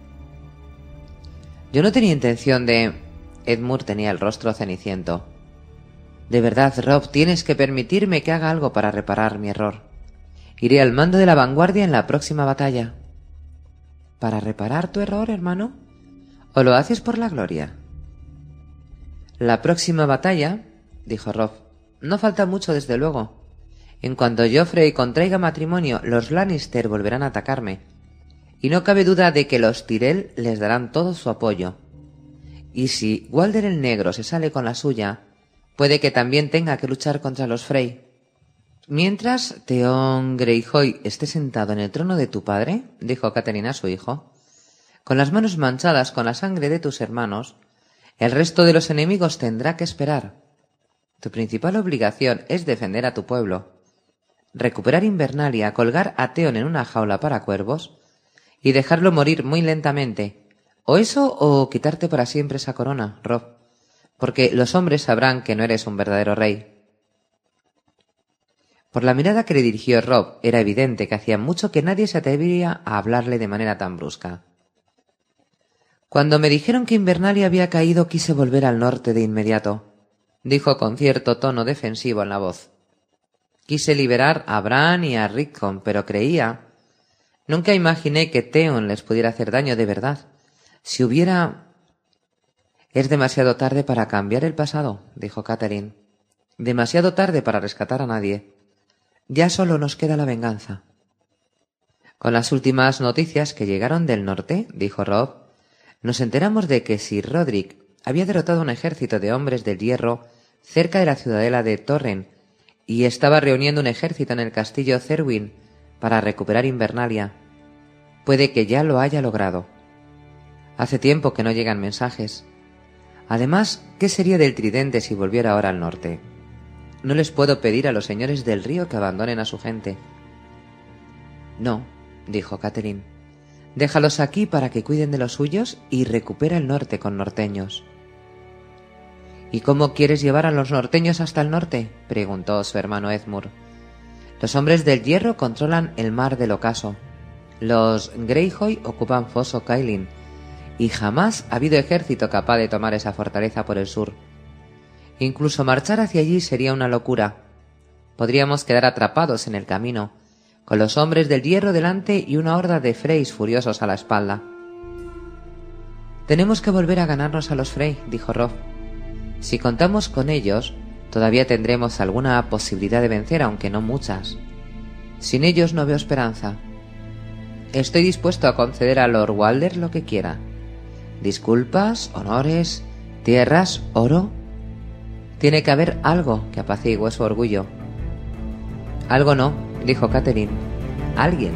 Yo no tenía intención de... Edmure tenía el rostro ceniciento. De verdad, Robb, tienes que permitirme que haga algo para reparar mi error. Iré al mando de la vanguardia en la próxima batalla. ¿Para reparar tu error, hermano? ¿O lo haces por la gloria? La próxima batalla, dijo Robb, no falta mucho desde luego. En cuanto Joffrey contraiga matrimonio, los Lannister volverán a atacarme. Y no cabe duda de que los Tyrell les darán todo su apoyo. Y si Walder el Negro se sale con la suya, puede que también tenga que luchar contra los Frey. Mientras Theon Greyjoy esté sentado en el trono de tu padre, dijo Catelyn a su hijo, con las manos manchadas con la sangre de tus hermanos, el resto de los enemigos tendrá que esperar. Tu principal obligación es defender a tu pueblo, recuperar Invernalia, colgar a Theon en una jaula para cuervos y dejarlo morir muy lentamente. O eso o quitarte para siempre esa corona, Robb, porque los hombres sabrán que no eres un verdadero rey. Por la mirada que le dirigió Robb, era evidente que hacía mucho que nadie se atrevía a hablarle de manera tan brusca. Cuando me dijeron que Invernalia había caído, quise volver al norte de inmediato, dijo con cierto tono defensivo en la voz. Quise liberar a Bran y a Rickon, pero creía... Nunca imaginé que Theon les pudiera hacer daño de verdad. Si hubiera... Es demasiado tarde para cambiar el pasado, dijo Catelyn. Demasiado tarde para rescatar a nadie. Ya solo nos queda la venganza. Con las últimas noticias que llegaron del norte, dijo Robb, nos enteramos de que Sir Roderick había derrotado un ejército de hombres del hierro cerca de la ciudadela de Torren y estaba reuniendo un ejército en el castillo Cerwyn para recuperar Invernalia. Puede que ya lo haya logrado. Hace tiempo que no llegan mensajes. Además, ¿qué sería del tridente si volviera ahora al norte? No les puedo pedir a los señores del río que abandonen a su gente. No, dijo Catelyn. Déjalos aquí para que cuiden de los suyos y recupera el norte con norteños. ¿Y cómo quieres llevar a los norteños hasta el norte?, preguntó su hermano Edmure. Los hombres del hierro controlan el mar del ocaso. Los Greyjoy ocupan Foso Cailin, y jamás ha habido ejército capaz de tomar esa fortaleza por el sur. Incluso marchar hacia allí sería una locura. Podríamos quedar atrapados en el camino, con los hombres del hierro delante y una horda de Freys furiosos a la espalda. Tenemos que volver a ganarnos a los Frey, dijo Robb. Si contamos con ellos, todavía tendremos alguna posibilidad de vencer, aunque no muchas. Sin ellos no veo esperanza. Estoy dispuesto a conceder a Lord Walder lo que quiera. Disculpas, honores, tierras, oro. Tiene que haber algo que apacigüe su orgullo. Algo no, dijo Catelyn. Alguien.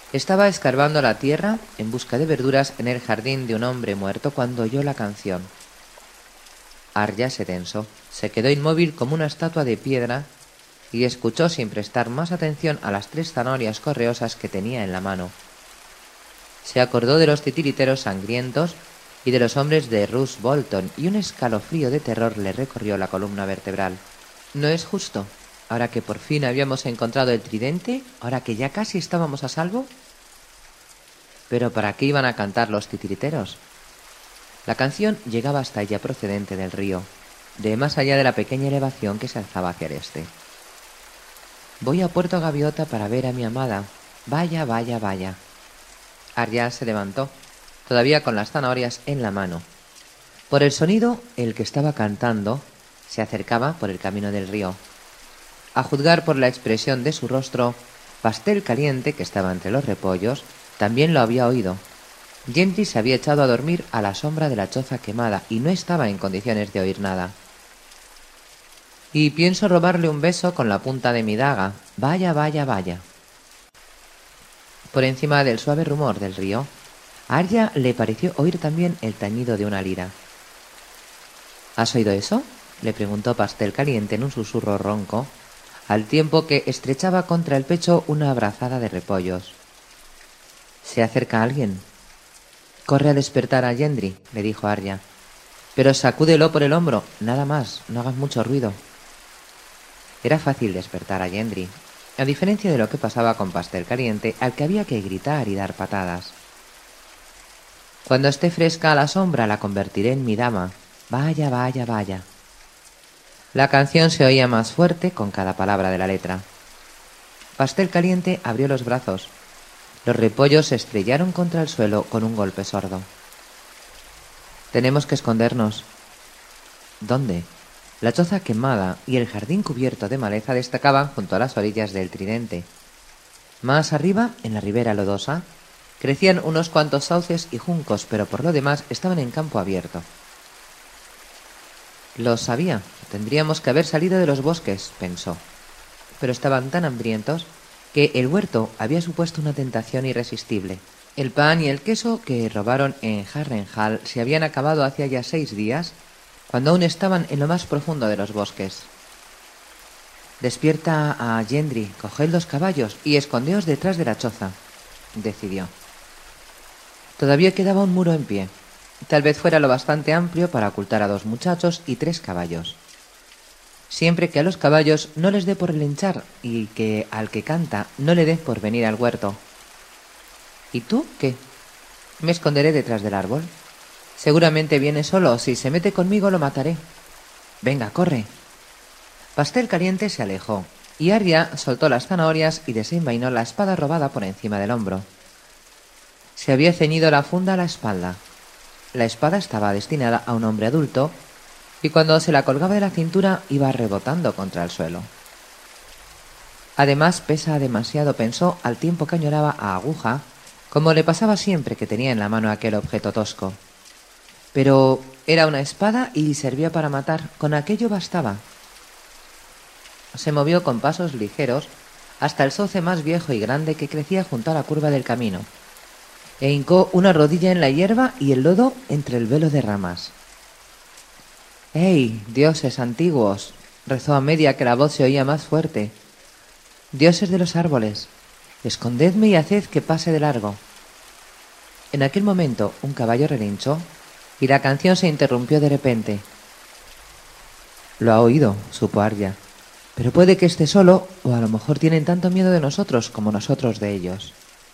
Estaba escarbando la tierra en busca de verduras en el jardín de un hombre muerto cuando oyó la canción. Arya se tensó, se quedó inmóvil como una estatua de piedra y escuchó sin prestar más atención a las 3 zanahorias correosas que tenía en la mano. Se acordó de los titiriteros sangrientos y de los hombres de Roose Bolton, y un escalofrío de terror le recorrió la columna vertebral. ¿No es justo? Ahora que por fin habíamos encontrado el tridente, ahora que ya casi estábamos a salvo. ¿Pero para qué iban a cantar los titiriteros? La canción llegaba hasta ella procedente del río, de más allá de la pequeña elevación que se alzaba hacia el este. Voy a Puerto Gaviota para ver a mi amada. Vaya, vaya, vaya. Arya se levantó, todavía con las zanahorias en la mano. Por el sonido, el que estaba cantando se acercaba por el camino del río. A juzgar por la expresión de su rostro, Pastel Caliente, que estaba entre los repollos, también lo había oído. Gendry se había echado a dormir a la sombra de la choza quemada y no estaba en condiciones de oír nada. Y pienso robarle un beso con la punta de mi daga. Vaya, vaya, vaya. Por encima del suave rumor del río, a Arya le pareció oír también el tañido de una lira. ¿Has oído eso?, le preguntó Pastel Caliente en un susurro ronco, al tiempo que estrechaba contra el pecho una abrazada de repollos. «¿Se acerca alguien?» «Corre a despertar a Gendry», le dijo Arya. «Pero sacúdelo por el hombro, nada más, no hagas mucho ruido». Era fácil despertar a Gendry, a diferencia de lo que pasaba con Pastel Caliente, al que había que gritar y dar patadas. «Cuando esté fresca a la sombra la convertiré en mi dama. Vaya, vaya, vaya». La canción se oía más fuerte con cada palabra de la letra. Pastel Caliente abrió los brazos. Los repollos se estrellaron contra el suelo con un golpe sordo. «Tenemos que escondernos». «¿Dónde?» La choza quemada y el jardín cubierto de maleza destacaban junto a las orillas del tridente. Más arriba, en la ribera lodosa, crecían unos cuantos sauces y juncos, pero por lo demás estaban en campo abierto. Lo sabía, tendríamos que haber salido de los bosques, pensó. Pero estaban tan hambrientos que el huerto había supuesto una tentación irresistible. El pan y el queso que robaron en Harrenhal se habían acabado hacía ya 6 días, cuando aún estaban en lo más profundo de los bosques. «Despierta a Gendry, coged los caballos y escondeos detrás de la choza», decidió. Todavía quedaba un muro en pie. Tal vez fuera lo bastante amplio para ocultar a 2 muchachos y 3 caballos. Siempre que a los caballos no les dé por relinchar y que al que canta no le dé por venir al huerto. ¿Y tú qué? Me esconderé detrás del árbol. Seguramente viene solo. Si se mete conmigo lo mataré. Venga, corre. Pastel Caliente se alejó y Arya soltó las zanahorias y desenvainó la espada robada por encima del hombro. Se había ceñido la funda a la espalda. La espada estaba destinada a un hombre adulto y cuando se la colgaba de la cintura iba rebotando contra el suelo. Además pesa demasiado, pensó al tiempo que añoraba a Aguja, como le pasaba siempre que tenía en la mano aquel objeto tosco. Pero era una espada y servía para matar, con aquello bastaba. Se movió con pasos ligeros hasta el sauce más viejo y grande que crecía junto a la curva del camino, e hincó una rodilla en la hierba y el lodo entre el velo de ramas. «¡Ey, dioses antiguos!», rezó a media que la voz se oía más fuerte. «Dioses de los árboles, escondedme y haced que pase de largo». En aquel momento un caballo relinchó y la canción se interrumpió de repente. «Lo ha oído», supo Arya, «pero puede que esté solo o a lo mejor tienen tanto miedo de nosotros como nosotros de ellos».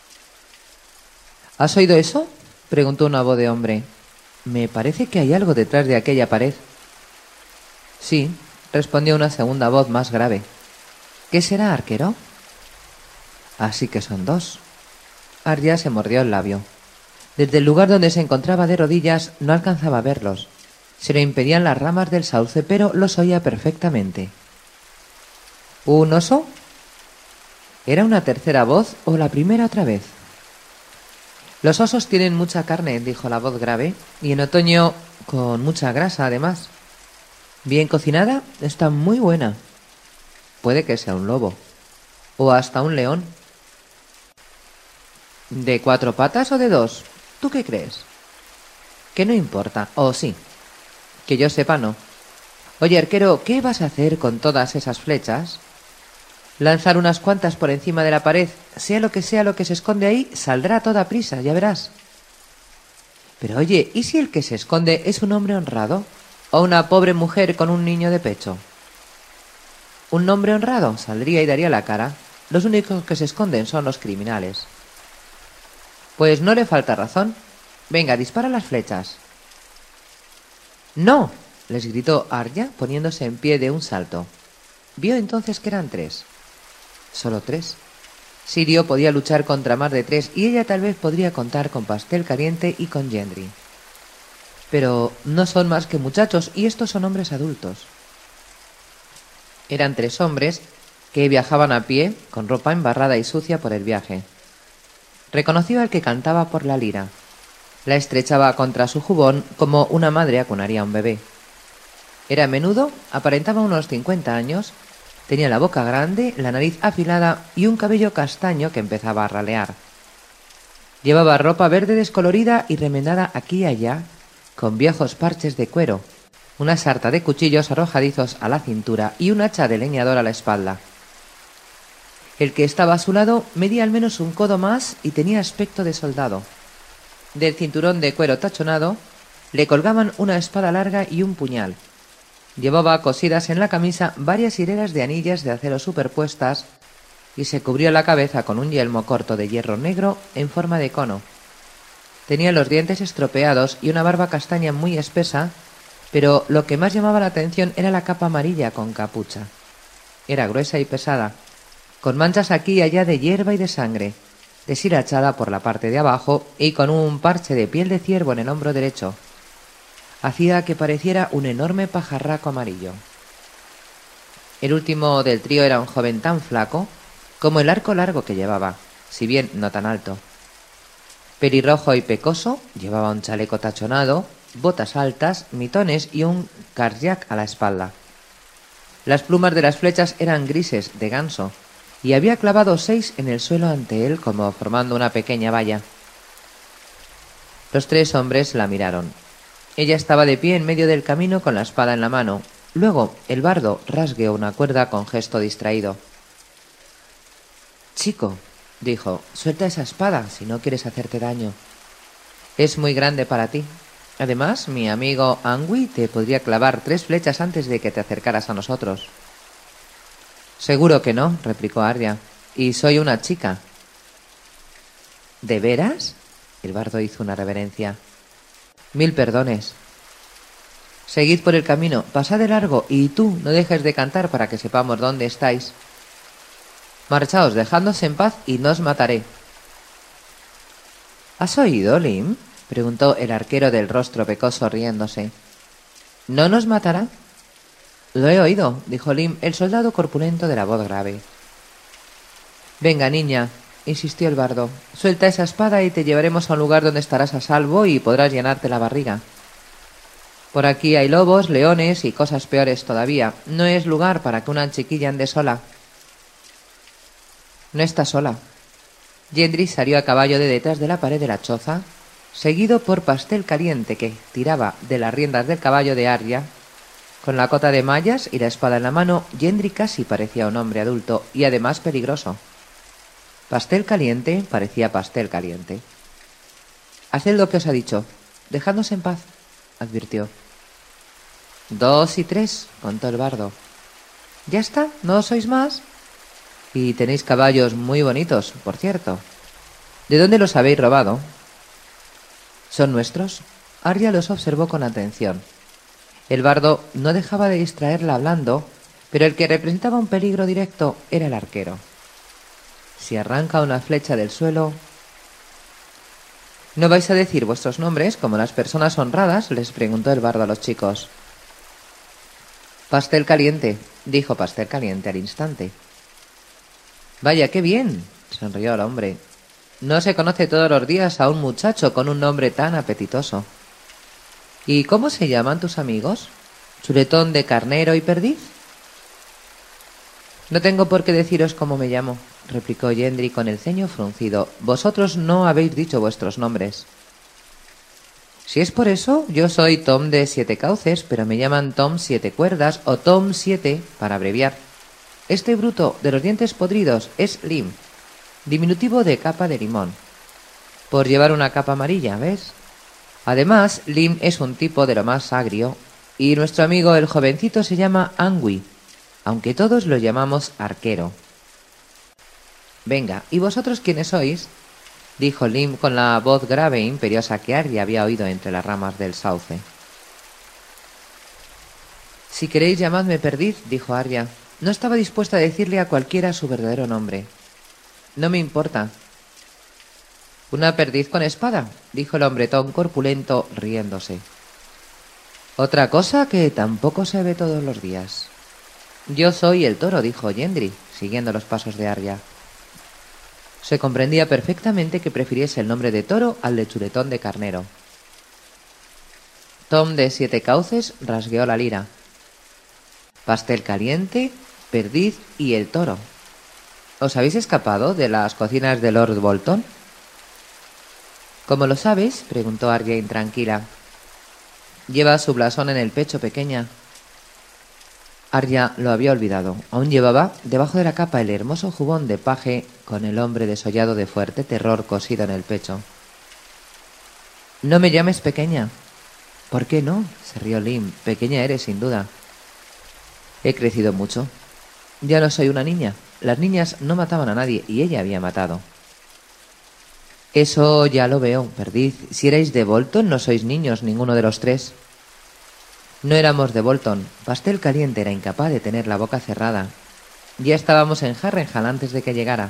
«¿Has oído eso?», preguntó una voz de hombre. «Me parece que hay algo detrás de aquella pared». «Sí», respondió una segunda voz más grave. «¿Qué será, arquero?». «Así que son 2». Arya se mordió el labio. Desde el lugar donde se encontraba de rodillas no alcanzaba a verlos. Se lo impedían las ramas del sauce, pero los oía perfectamente. ¿Un oso? ¿Era una tercera voz o la primera otra vez? «Los osos tienen mucha carne», dijo la voz grave, «y en otoño con mucha grasa además. Bien cocinada, está muy buena. Puede que sea un lobo. O hasta un león». ¿De 4 patas o de 2? ¿Tú qué crees? Que no importa, o sí. Que yo sepa, no. Oye, arquero, ¿qué vas a hacer con todas esas flechas? Lanzar unas cuantas por encima de la pared. Sea lo que se esconde ahí, saldrá a toda prisa, ya verás. Pero oye, ¿y si el que se esconde es un hombre honrado? ¿O una pobre mujer con un niño de pecho? Un hombre honrado saldría y daría la cara. Los únicos que se esconden son los criminales. Pues no le falta razón. Venga, dispara las flechas. ¡No!, les gritó Arya, poniéndose en pie de un salto. Vio entonces que eran 3. Solo 3. Sirio podía luchar contra más de 3 y ella tal vez podría contar con Pastel Caliente y con Gendry. Pero no son más que muchachos y estos son hombres adultos. Eran 3 hombres que viajaban a pie, con ropa embarrada y sucia por el viaje. Reconoció al que cantaba por la lira. La estrechaba contra su jubón como una madre acunaría a un bebé. Era menudo, aparentaba unos 50 años, tenía la boca grande, la nariz afilada y un cabello castaño que empezaba a ralear. Llevaba ropa verde descolorida y remendada aquí y allá, con viejos parches de cuero, una sarta de cuchillos arrojadizos a la cintura y un hacha de leñador a la espalda. El que estaba a su lado medía al menos un codo más y tenía aspecto de soldado. Del cinturón de cuero tachonado le colgaban una espada larga y un puñal. Llevaba cosidas en la camisa varias hileras de anillas de acero superpuestas y se cubrió la cabeza con un yelmo corto de hierro negro en forma de cono. Tenía los dientes estropeados y una barba castaña muy espesa, pero lo que más llamaba la atención era la capa amarilla con capucha. Era gruesa y pesada, con manchas aquí y allá de hierba y de sangre, deshilachada por la parte de abajo y con un parche de piel de ciervo en el hombro derecho. Hacía que pareciera un enorme pajarraco amarillo. El último del trío era un joven tan flaco como el arco largo que llevaba, si bien no tan alto. Pelirrojo y pecoso, llevaba un chaleco tachonado, botas altas, mitones y un carjac a la espalda. Las plumas de las flechas eran grises de ganso, y había clavado 6 en el suelo ante él como formando una pequeña valla. Los 3 hombres la miraron. Ella estaba de pie en medio del camino con la espada en la mano. Luego el bardo rasgueó una cuerda con gesto distraído. «Chico», dijo, «suelta esa espada si no quieres hacerte daño. Es muy grande para ti. Además, mi amigo Angui te podría clavar 3 flechas antes de que te acercaras a nosotros». «Seguro que no», replicó Arya, «y soy una chica». «¿De veras?», el bardo hizo una reverencia. «Mil perdones. Seguid por el camino, pasad de largo, y tú no dejes de cantar para que sepamos dónde estáis. Marchaos, dejadnos en paz y no os mataré». «¿Has oído, Lim?», preguntó el arquero del rostro pecoso riéndose. «¿No nos matará?». «Lo he oído», dijo Lim, el soldado corpulento de la voz grave. «Venga, niña», insistió el bardo, «suelta esa espada y te llevaremos a un lugar donde estarás a salvo y podrás llenarte la barriga. Por aquí hay lobos, leones y cosas peores todavía. No es lugar para que una chiquilla ande sola». «No está sola». Gendry salió a caballo de detrás de la pared de la choza, seguido por Pastel Caliente, que tiraba de las riendas del caballo de Arya. Con la cota de mallas y la espada en la mano, Gendry casi parecía un hombre adulto y además peligroso. Pastel Caliente parecía Pastel Caliente. «Haced lo que os ha dicho. Dejadnos en paz», advirtió. 2 y 3, contó el bardo. «¿Ya está? ¿No sois más? Y tenéis caballos muy bonitos, por cierto. ¿De dónde los habéis robado?» «Son nuestros». Arya los observó con atención. El bardo no dejaba de distraerla hablando, pero el que representaba un peligro directo era el arquero. Si arranca una flecha del suelo... «¿No vais a decir vuestros nombres como las personas honradas?», les preguntó el bardo a los chicos. «Pastel Caliente», dijo Pastel Caliente al instante. «Vaya, qué bien», sonrió el hombre. «No se conoce todos los días a un muchacho con un nombre tan apetitoso. ¿Y cómo se llaman tus amigos? ¿Chuletón de carnero y perdiz?» «No tengo por qué deciros cómo me llamo. replicó Gendry con el ceño fruncido. Vosotros no habéis dicho vuestros nombres. Si es por eso, yo soy Tom de 7 Cauces, pero me llaman Tom 7 Cuerdas o Tom 7 para abreviar. Este bruto de los dientes podridos es Lim, diminutivo de capa de limón, por llevar una capa amarilla, ¿ves? Además, Lim es un tipo de lo más agrio, y nuestro amigo el jovencito se llama Angui, aunque todos lo llamamos arquero. Venga, ¿y vosotros quiénes sois?, dijo Lim con la voz grave e imperiosa que Arya había oído entre las ramas del sauce. Si queréis llamadme Perdiz, dijo Arya. No estaba dispuesta a decirle a cualquiera su verdadero nombre. No me importa. Una perdiz con espada, dijo el hombretón corpulento riéndose. Otra cosa que tampoco se ve todos los días. Yo soy el toro, dijo Gendry, siguiendo los pasos de Arya. Se comprendía perfectamente que prefiriese el nombre de toro al de chuletón de carnero. Tom de 7 Cauces rasgueó la lira. Pastel caliente, perdiz y el toro. ¿Os habéis escapado de las cocinas de Lord Bolton? ¿Cómo lo sabes?, preguntó Arya intranquila. Lleva su blasón en el pecho, pequeña. Arya lo había olvidado. Aún llevaba debajo de la capa el hermoso jubón de paje con el hombre desollado de fuerte terror cosido en el pecho. No me llames pequeña. ¿Por qué no?, se rió Lim. Pequeña eres, sin duda. He crecido mucho. Ya no soy una niña. Las niñas no mataban a nadie y ella había matado. Eso ya lo veo, perdiz. Si erais de Bolton, no sois niños, ninguno de los tres. No éramos de Bolton. Pastel caliente era incapaz de tener la boca cerrada. Ya estábamos en Harrenhal antes de que llegara.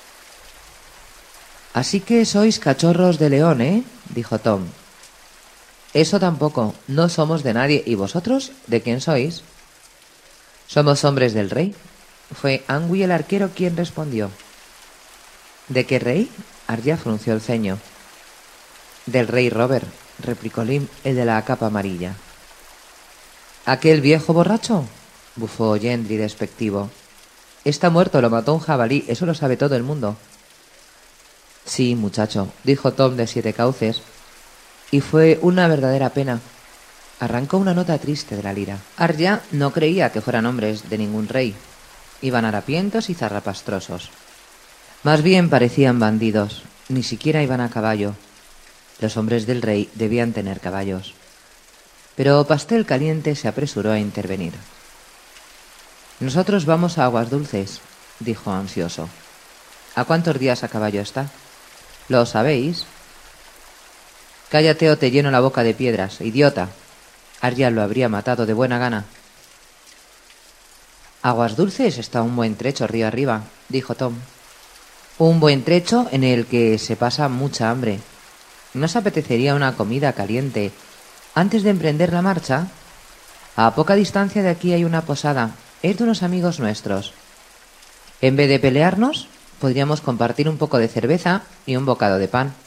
Así que sois cachorros de león, ¿eh?, dijo Tom. Eso tampoco. No somos de nadie. ¿Y vosotros? ¿De quién sois? Somos hombres del rey. Fue Angui el arquero quien respondió. ¿De qué rey? Arya frunció el ceño. Del rey Robert, replicó Lim, el de la capa amarilla. ¿Aquel viejo borracho?, bufó Gendry despectivo. Está muerto, lo mató un jabalí, eso lo sabe todo el mundo. Sí, muchacho, dijo Tom de 7 Cauces, y fue una verdadera pena. Arrancó una nota triste de la lira. Arya no creía que fueran hombres de ningún rey. Iban harapientos y zarrapastrosos. Más bien parecían bandidos. Ni siquiera iban a caballo. Los hombres del rey debían tener caballos. Pero Pastel Caliente se apresuró a intervenir. Nosotros vamos a Aguas Dulces, dijo ansioso. ¿A cuántos días a caballo está? ¿Lo sabéis? Cállate o te lleno la boca de piedras, idiota. Arya lo habría matado de buena gana. Aguas Dulces está un buen trecho río arriba, dijo Tom. Un buen trecho en el que se pasa mucha hambre. ¿No os apetecería una comida caliente antes de emprender la marcha? A poca distancia de aquí hay una posada. Es de unos amigos nuestros. En vez de pelearnos, podríamos compartir un poco de cerveza y un bocado de pan.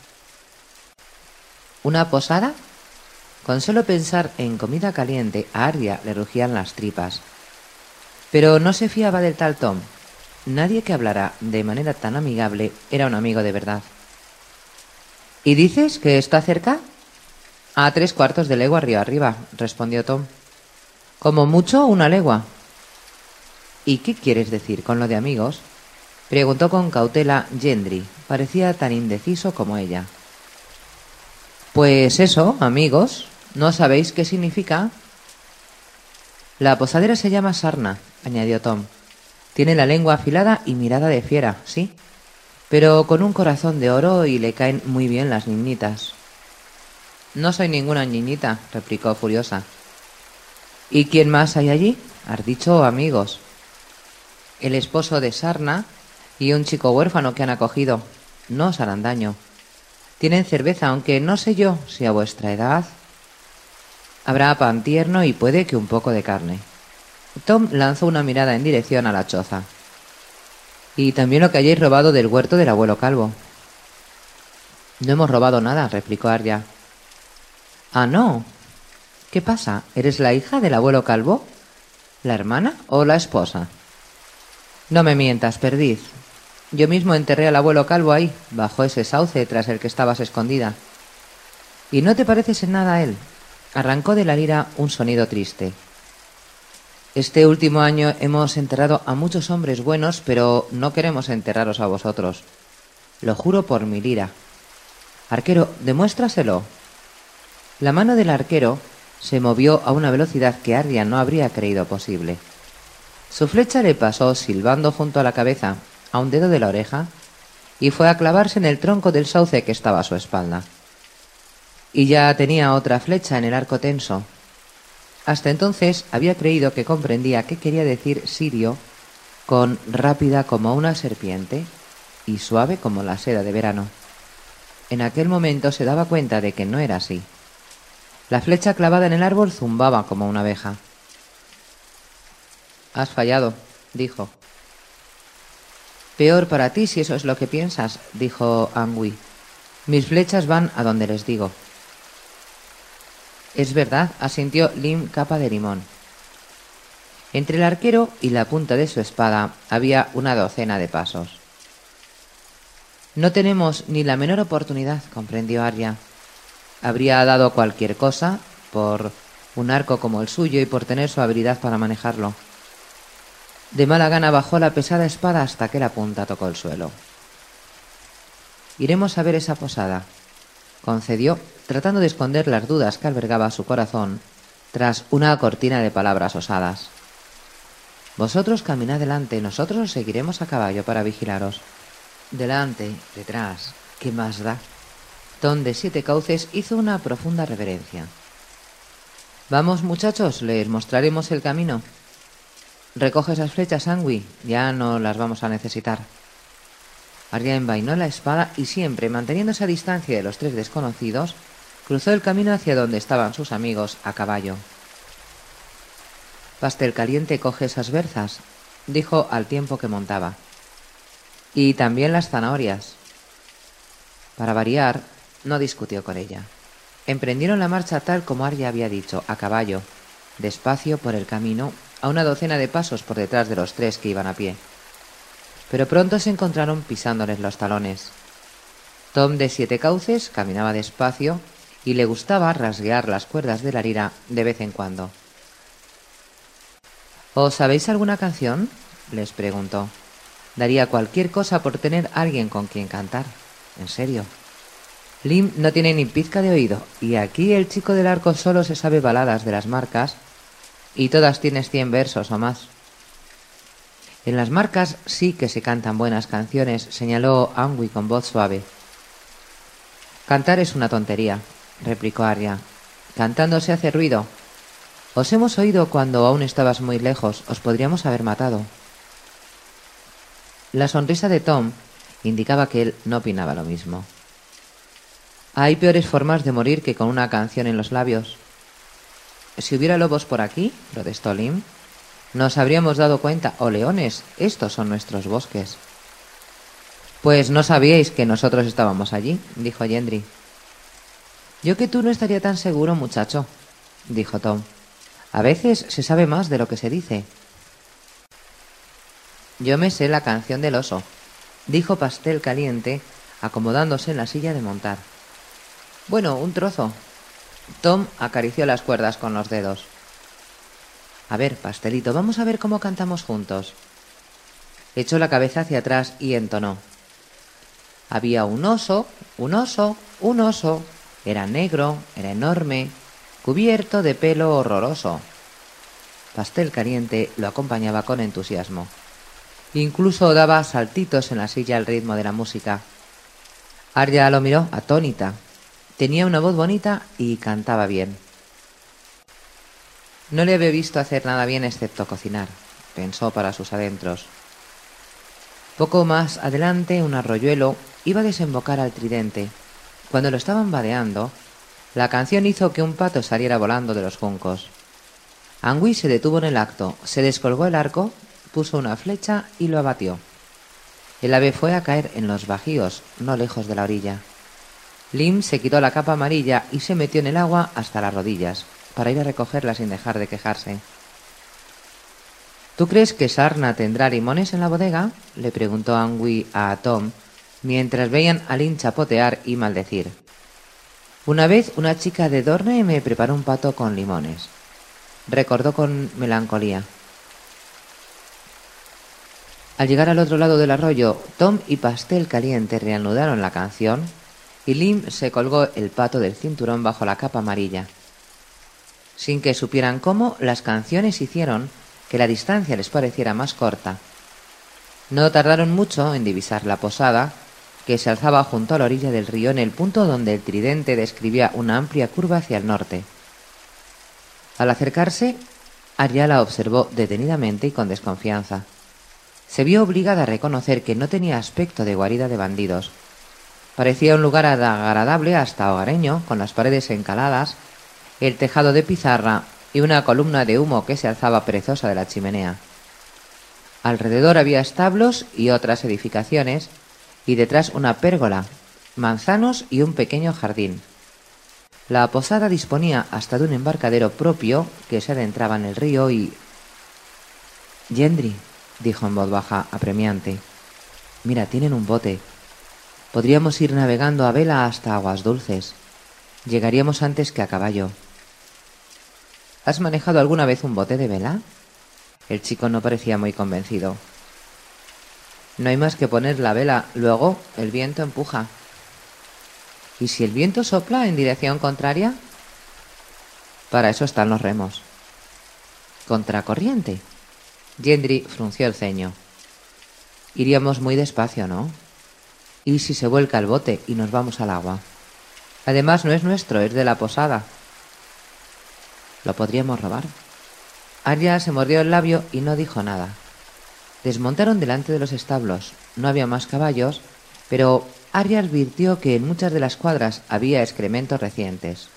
¿Una posada? Con solo pensar en comida caliente, a Arya le rugían las tripas. Pero no se fiaba del tal Tom. Nadie que hablara de manera tan amigable era un amigo de verdad. ¿Y dices que está cerca? A 3/4 de legua río arriba, respondió Tom. Como mucho, 1 legua. ¿Y qué quieres decir con lo de amigos?, preguntó con cautela Gendry. Parecía tan indeciso como ella. Pues eso, amigos. ¿No sabéis qué significa? La posadera se llama Sarna, añadió Tom. Tiene la lengua afilada y mirada de fiera, sí, pero con un corazón de oro y le caen muy bien las niñitas. No soy ninguna niñita, replicó furiosa. ¿Y quién más hay allí? Has dicho amigos. El esposo de Sarna y un chico huérfano que han acogido. No os harán daño. Tienen cerveza, aunque no sé yo si a vuestra edad. Habrá pan tierno y puede que un poco de carne. Tom lanzó una mirada en dirección a la choza. Y también lo que hayáis robado del huerto del abuelo calvo. No hemos robado nada, replicó Arya. Ah, no. ¿Qué pasa? ¿Eres la hija del abuelo calvo? ¿La hermana o la esposa? No me mientas, perdiz. Yo mismo enterré al abuelo calvo ahí, bajo ese sauce tras el que estabas escondida. ¿Y no te pareces en nada a él? Arrancó de la lira un sonido triste. Este último año hemos enterrado a muchos hombres buenos, pero no queremos enterraros a vosotros. Lo juro por mi lira. Arquero, demuéstraselo. La mano del arquero se movió a una velocidad que Arya no habría creído posible. Su flecha le pasó silbando junto a la cabeza, a un dedo de la oreja, y fue a clavarse en el tronco del sauce que estaba a su espalda. Y ya tenía otra flecha en el arco tenso. Hasta entonces había creído que comprendía qué quería decir Sirio con rápida como una serpiente y suave como la seda de verano. En aquel momento se daba cuenta de que no era así. La flecha clavada en el árbol zumbaba como una abeja. «Has fallado», dijo. «Peor para ti si eso es lo que piensas», dijo Angui. «Mis flechas van a donde les digo». «Es verdad», asintió Lim Capa de Limón. Entre el arquero y la punta de su espada había una docena de pasos. «No tenemos ni la menor oportunidad», comprendió Arya. Habría dado cualquier cosa por un arco como el suyo y por tener su habilidad para manejarlo. De mala gana bajó la pesada espada hasta que la punta tocó el suelo. «Iremos a ver esa posada», concedió, tratando de esconder las dudas que albergaba su corazón tras una cortina de palabras osadas. «Vosotros caminad delante, nosotros os seguiremos a caballo para vigilaros». «Delante, detrás, ¿qué más da?». Tom de Siete Cauces hizo una profunda reverencia. «Vamos, muchachos, les mostraremos el camino». «Recoge esas flechas, Angui, ya no las vamos a necesitar». Arya envainó la espada y siempre, manteniéndose a distancia de los tres desconocidos, cruzó el camino hacia donde estaban sus amigos a caballo. «Pastel Caliente coge esas berzas», dijo al tiempo que montaba. «Y también las zanahorias». Para variar, no discutió con ella. Emprendieron la marcha tal como Arya había dicho, a caballo, despacio por el camino, a una docena de pasos por detrás de los tres que iban a pie. Pero pronto se encontraron pisándoles los talones. Tom de Siete Cauces caminaba despacio y le gustaba rasguear las cuerdas de la lira de vez en cuando. «¿Os sabéis alguna canción?», les preguntó. «Daría cualquier cosa por tener alguien con quien cantar. En serio». Lim no tiene ni pizca de oído, y aquí el chico del arco solo se sabe baladas de las marcas, y todas tienes 100 versos o más. «En las marcas sí que se cantan buenas canciones», señaló Angui con voz suave. «Cantar es una tontería», replicó Arya. «Cantando se hace ruido. Os hemos oído cuando aún estabas muy lejos, os podríamos haber matado». La sonrisa de Tom indicaba que él no opinaba lo mismo. «Hay peores formas de morir que con una canción en los labios». «Si hubiera lobos por aquí», protestó Lim, «nos habríamos dado cuenta, o leones, estos son nuestros bosques». «Pues no sabíais que nosotros estábamos allí», dijo Gendry. «Yo que tú no estaría tan seguro, muchacho», dijo Tom. «A veces se sabe más de lo que se dice». «Yo me sé la canción del oso», dijo Pastel Caliente, acomodándose en la silla de montar. «Bueno, un trozo». Tom acarició las cuerdas con los dedos. «A ver, Pastelito, vamos a ver cómo cantamos juntos». Echó la cabeza hacia atrás y entonó. «Había un oso, un oso, un oso. Era negro, era enorme, cubierto de pelo horroroso». Pastel Caliente lo acompañaba con entusiasmo. Incluso daba saltitos en la silla al ritmo de la música. Arya lo miró atónita. Tenía una voz bonita y cantaba bien. No le había visto hacer nada bien excepto cocinar, pensó para sus adentros. Poco más adelante, un arroyuelo iba a desembocar al tridente. Cuando lo estaban vadeando, la canción hizo que un pato saliera volando de los juncos. Angui se detuvo en el acto, se descolgó el arco, puso una flecha y lo abatió. El ave fue a caer en los bajíos, no lejos de la orilla. Lim se quitó la capa amarilla y se metió en el agua hasta las rodillas, para ir a recogerla sin dejar de quejarse. ¿Tú crees que Sarna tendrá limones en la bodega?, le preguntó Angui a Tom, mientras veían a Lynn chapotear y maldecir. Una vez una chica de Dorne me preparó un pato con limones, recordó con melancolía. Al llegar al otro lado del arroyo, Tom y Pastel Caliente reanudaron la canción y Lim se colgó el pato del cinturón bajo la capa amarilla. Sin que supieran cómo, las canciones hicieron que la distancia les pareciera más corta. No tardaron mucho en divisar la posada, que se alzaba junto a la orilla del río en el punto donde el tridente describía una amplia curva hacia el norte. Al acercarse, Arya la observó detenidamente y con desconfianza. Se vio obligada a reconocer que no tenía aspecto de guarida de bandidos. Parecía un lugar agradable hasta hogareño, con las paredes encaladas, el tejado de pizarra y una columna de humo que se alzaba perezosa de la chimenea. Alrededor había establos y otras edificaciones, y detrás una pérgola, manzanos y un pequeño jardín. La posada disponía hasta de un embarcadero propio que se adentraba en el río y... «Gendry», dijo en voz baja, apremiante, «mira, tienen un bote. Podríamos ir navegando a vela hasta Aguas Dulces. Llegaríamos antes que a caballo». «¿Has manejado alguna vez un bote de vela?». El chico no parecía muy convencido. «No hay más que poner la vela, luego el viento empuja». «¿Y si el viento sopla en dirección contraria?». «Para eso están los remos». «¿Contracorriente?». Gendry frunció el ceño. «Iríamos muy despacio, ¿no? ¿Y si se vuelca el bote y nos vamos al agua? Además no es nuestro, es de la posada». «¿Lo podríamos robar?». Arya se mordió el labio y no dijo nada. Desmontaron delante de los establos. No había más caballos, pero Arya advirtió que en muchas de las cuadras había excrementos recientes.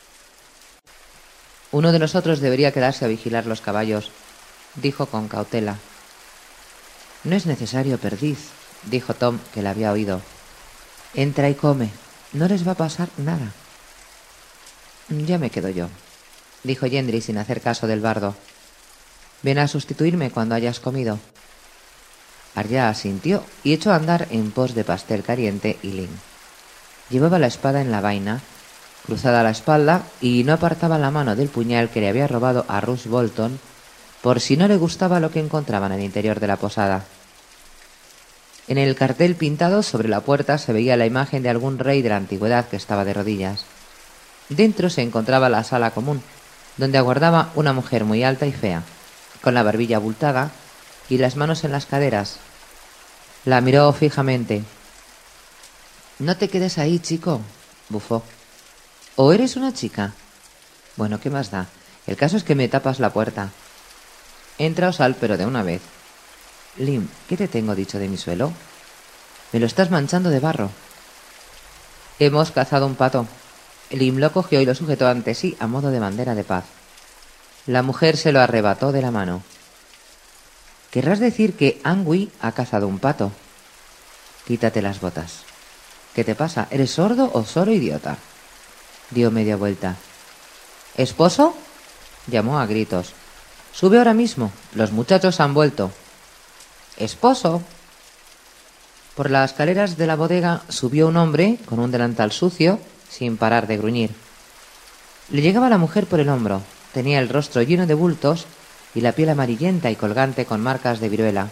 «Uno de nosotros debería quedarse a vigilar los caballos», dijo con cautela. «No es necesario, perdiz», dijo Tom, que la había oído. «Entra y come. No les va a pasar nada». «Ya me quedo yo», dijo Gendry sin hacer caso del bardo. «Ven a sustituirme cuando hayas comido». Arya asintió y echó a andar en pos de Pastel Caliente y Lynn. Llevaba la espada en la vaina, cruzada a la espalda, y no apartaba la mano del puñal que le había robado a Roose Bolton por si no le gustaba lo que encontraba en el interior de la posada. En el cartel pintado sobre la puerta se veía la imagen de algún rey de la antigüedad que estaba de rodillas. Dentro se encontraba la sala común, donde aguardaba una mujer muy alta y fea, con la barbilla abultada y las manos en las caderas. La miró fijamente. «No te quedes ahí, chico», bufó. «¿O eres una chica? Bueno, ¿qué más da? El caso es que me tapas la puerta. Entra o sal, pero de una vez. Lim, ¿qué te tengo dicho de mi suelo? Me lo estás manchando de barro». «Hemos cazado un pato». Lim lo cogió y lo sujetó ante sí a modo de bandera de paz. La mujer se lo arrebató de la mano. «Querrás decir que Angui ha cazado un pato». «Quítate las botas». «¿Qué te pasa? ¿Eres sordo o solo idiota?». Dio media vuelta. «¿Esposo?», llamó a gritos. «Sube ahora mismo. Los muchachos han vuelto». «¿Esposo?». Por las escaleras de la bodega subió un hombre con un delantal sucio, sin parar de gruñir. Le llegaba la mujer por el hombro. Tenía el rostro lleno de bultos y la piel amarillenta y colgante con marcas de viruela.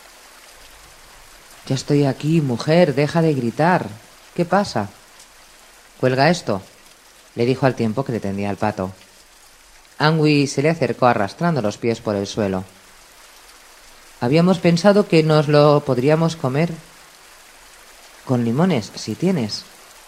«Ya estoy aquí, mujer, deja de gritar. ¿Qué pasa?». «Cuelga esto», le dijo al tiempo que le tendía el pato. Angui se le acercó arrastrando los pies por el suelo. «Habíamos pensado que nos lo podríamos comer con limones, si tienes».